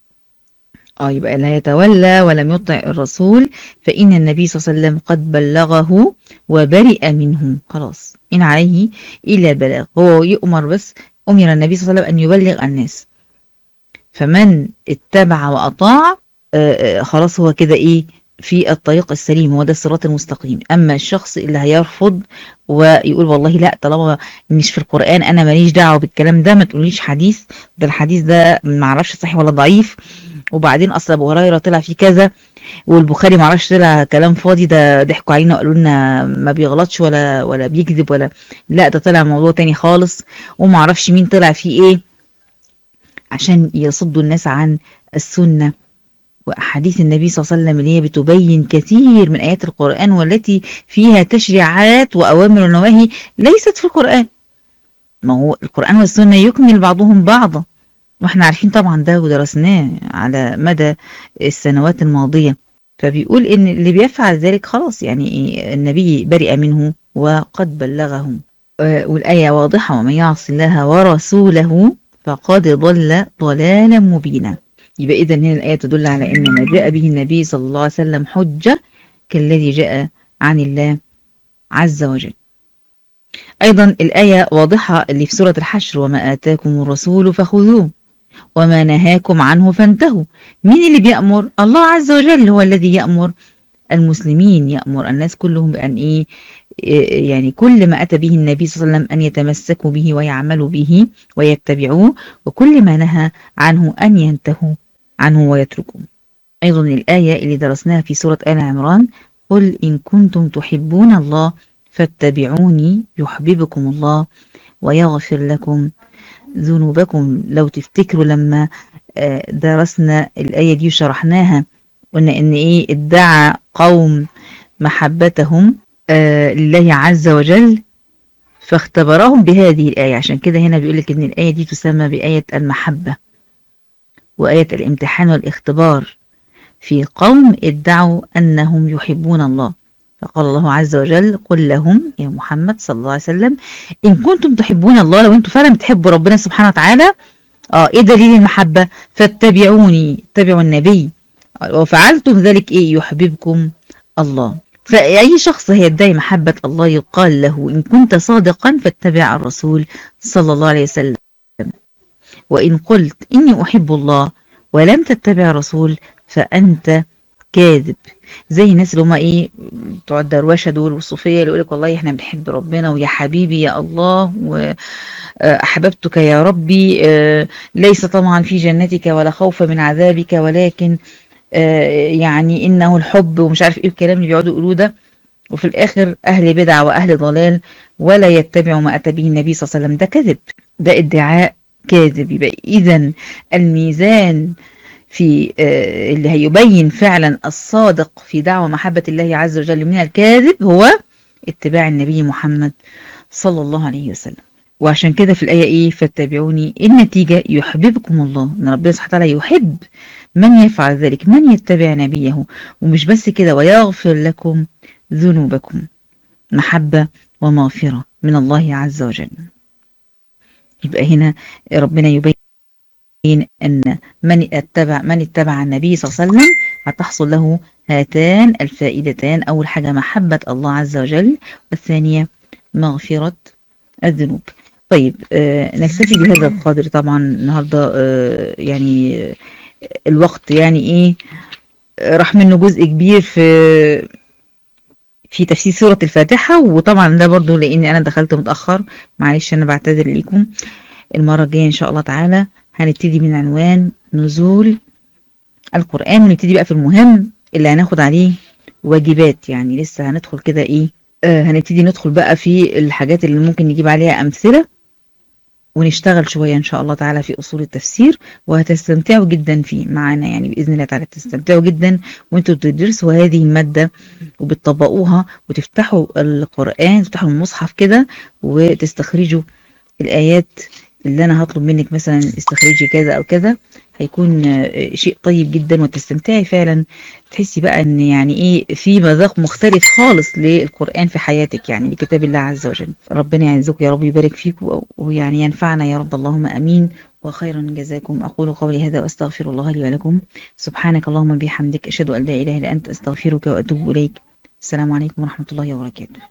يبقى لا يتولى ولم يطع الرسول فإن النبي صلى الله عليه وسلم قد بلغه وبرئ منه، خلاص إن عليه إلا البلاغ. هو يؤمر بس، أمر النبي صلى الله عليه وسلم أن يبلغ الناس، فمن اتبع وأطاع خلاص هو كده إيه في الطريق السليم، هو ده الصراط المستقيم. أما الشخص اللي هيرفض ويقول والله لا طالما مش في القرآن أنا ماليش دعوة بالكلام ده، ما تقوليش حديث ده، الحديث ده معرفش صحيح ولا ضعيف، وبعدين أصل أبو هريرة طلع فيه كذا والبخاري معرفش طلع كلام فاضي، ده ضحكوا علينا وقالوا لنا ما بيغلطش ولا بيكذب ولا لا، ده طلع موضوع تاني خالص، ومعرفش مين طلع فيه إيه، عشان يصدوا الناس عن السنة وأحاديث النبي صلى الله عليه وسلم اللي هي بتبين كثير من آيات القرآن والتي فيها تشريعات وأوامر ونواهي ليست في القرآن. ما هو القرآن والسنة يكمل بعضهم بعضا، واحنا عارفين طبعا ده ودرسناه على مدى السنوات الماضية. فبيقول إن اللي بيفعل ذلك خلاص يعني النبي برئ منه وقد بلغه. والآية واضحة: ومن يعص الله ورسوله فقد ضل ضلالا مبينا. يبقى إذا هنا الآية تدل على أن ما جاء به النبي صلى الله عليه وسلم حجة كالذي جاء عن الله عز وجل. أيضا الآية واضحة اللي في سورة الحشر: وما آتاكم الرسول فخذوه وما نهاكم عنه فانتهوا. مين اللي بيأمر؟ الله عز وجل هو الذي يأمر المسلمين، يأمر الناس كلهم بأن إيه يعني كل ما أتى به النبي صلى الله عليه وسلم أن يتمسكوا به ويعملوا به ويتبعوه، وكل ما نهى عنه أن ينتهوا عنه ويتركوه. أيضا الآية اللي درسناها في سورة آل عمران: قل إن كنتم تحبون الله فاتبعوني يحببكم الله ويغفر لكم ذنوبكم. لو تفتكروا لما درسنا الآية دي وشرحناها، قلنا إن إيه ادعى قوم محبتهم لله عز وجل فاختبرهم بهذه الآية. عشان كده هنا بيقولك إن الآية دي تسمى بآية المحبة وآية الامتحان والاختبار في قوم ادعوا أنهم يحبون الله. فقال الله عز وجل: قل لهم يا محمد صلى الله عليه وسلم إن كنتم تحبون الله، لو أنتم فعلا بتحبوا ربنا سبحانه وتعالى، إيه دليل المحبة؟ فاتبعوني، اتبعوا النبي، وفعلتم ذلك إيه يحببكم الله. فأي شخص هيدعي محبة الله يقال له: إن كنت صادقا فاتبع الرسول صلى الله عليه وسلم، وإن قلت إني أحب الله ولم تتبع الرسول فأنت كاذب. زي الناس اللي هم ايه بتوع الدروشه دول والصوفيه اللي يقولك والله احنا بنحب ربنا ويا حبيبي يا الله واحببتك يا ربي، ليس طمعا في جنتك ولا خوفا من عذابك ولكن يعني انه الحب ومش عارف ايه الكلام اللي بيقعدوا يقولوه ده، وفي الاخر اهل بدعه واهل ضلال ولا يتبعوا ما اتى به النبي صلى الله عليه وسلم. ده كذب، ده ادعاء كاذب. يبقى اذا الميزان في اللي هيبين فعلا الصادق في دعوة محبة الله عز وجل من الكاذب هو اتباع النبي محمد صلى الله عليه وسلم. وعشان كده في الآية ايه فاتبعوني، النتيجة يحببكم الله، ان ربنا سبحانه وتعالى يحب من يفعل ذلك، من يتبع نبيه. ومش بس كده، ويغفر لكم ذنوبكم، محبة ومغفرة من الله عز وجل. يبقى هنا ربنا يبين أن من اتبع النبي صلى الله عليه وسلم هتحصل له هاتان الفائدتان: أول حاجة محبة الله عز وجل، والثانية مغفرة الذنوب. طيب نكتفي بهذا القدر طبعا النهاردة. يعني الوقت يعني ايه راح منه جزء كبير في تفسير سورة الفاتحة، وطبعا ده برضو لأني أنا دخلت متأخر، معلش أنا بعتذر لكم. المرة الجاية إن شاء الله تعالى هنبتدي من عنوان نزول القرآن، ونبتدي بقى في المهم اللي هناخد عليه واجبات. يعني لسه هندخل كده ايه هنبتدي ندخل بقى في الحاجات اللي ممكن نجيب عليها أمثلة ونشتغل شوية إن شاء الله تعالى في أصول التفسير، وهتستمتعوا جدا فيه معانا يعني بإذن الله تعالى. تستمتعوا جدا وانتوا بتدرسوا هذه المادة وبتطبقوها وتفتحوا القرآن، تفتحوا المصحف كده وتستخرجوا الآيات اللي أنا هطلب منك مثلا استخرجي كذا أو كذا. هيكون شيء طيب جدا وتستمتعي فعلا، تحسي بقى ان يعني ايه في مذاق مختلف خالص للقرآن في حياتك، يعني لكتاب الله عز وجل. ربنا يعزكم يا رب، يبارك فيكم ويعني ينفعنا يا رب، اللهم امين وخيرا جزاكم. اقول قولي هذا واستغفر الله لي ولكم. سبحانك اللهم بحمدك اشهد ان لا اله الا انت استغفرك واتوب اليك. السلام عليكم ورحمة الله وبركاته.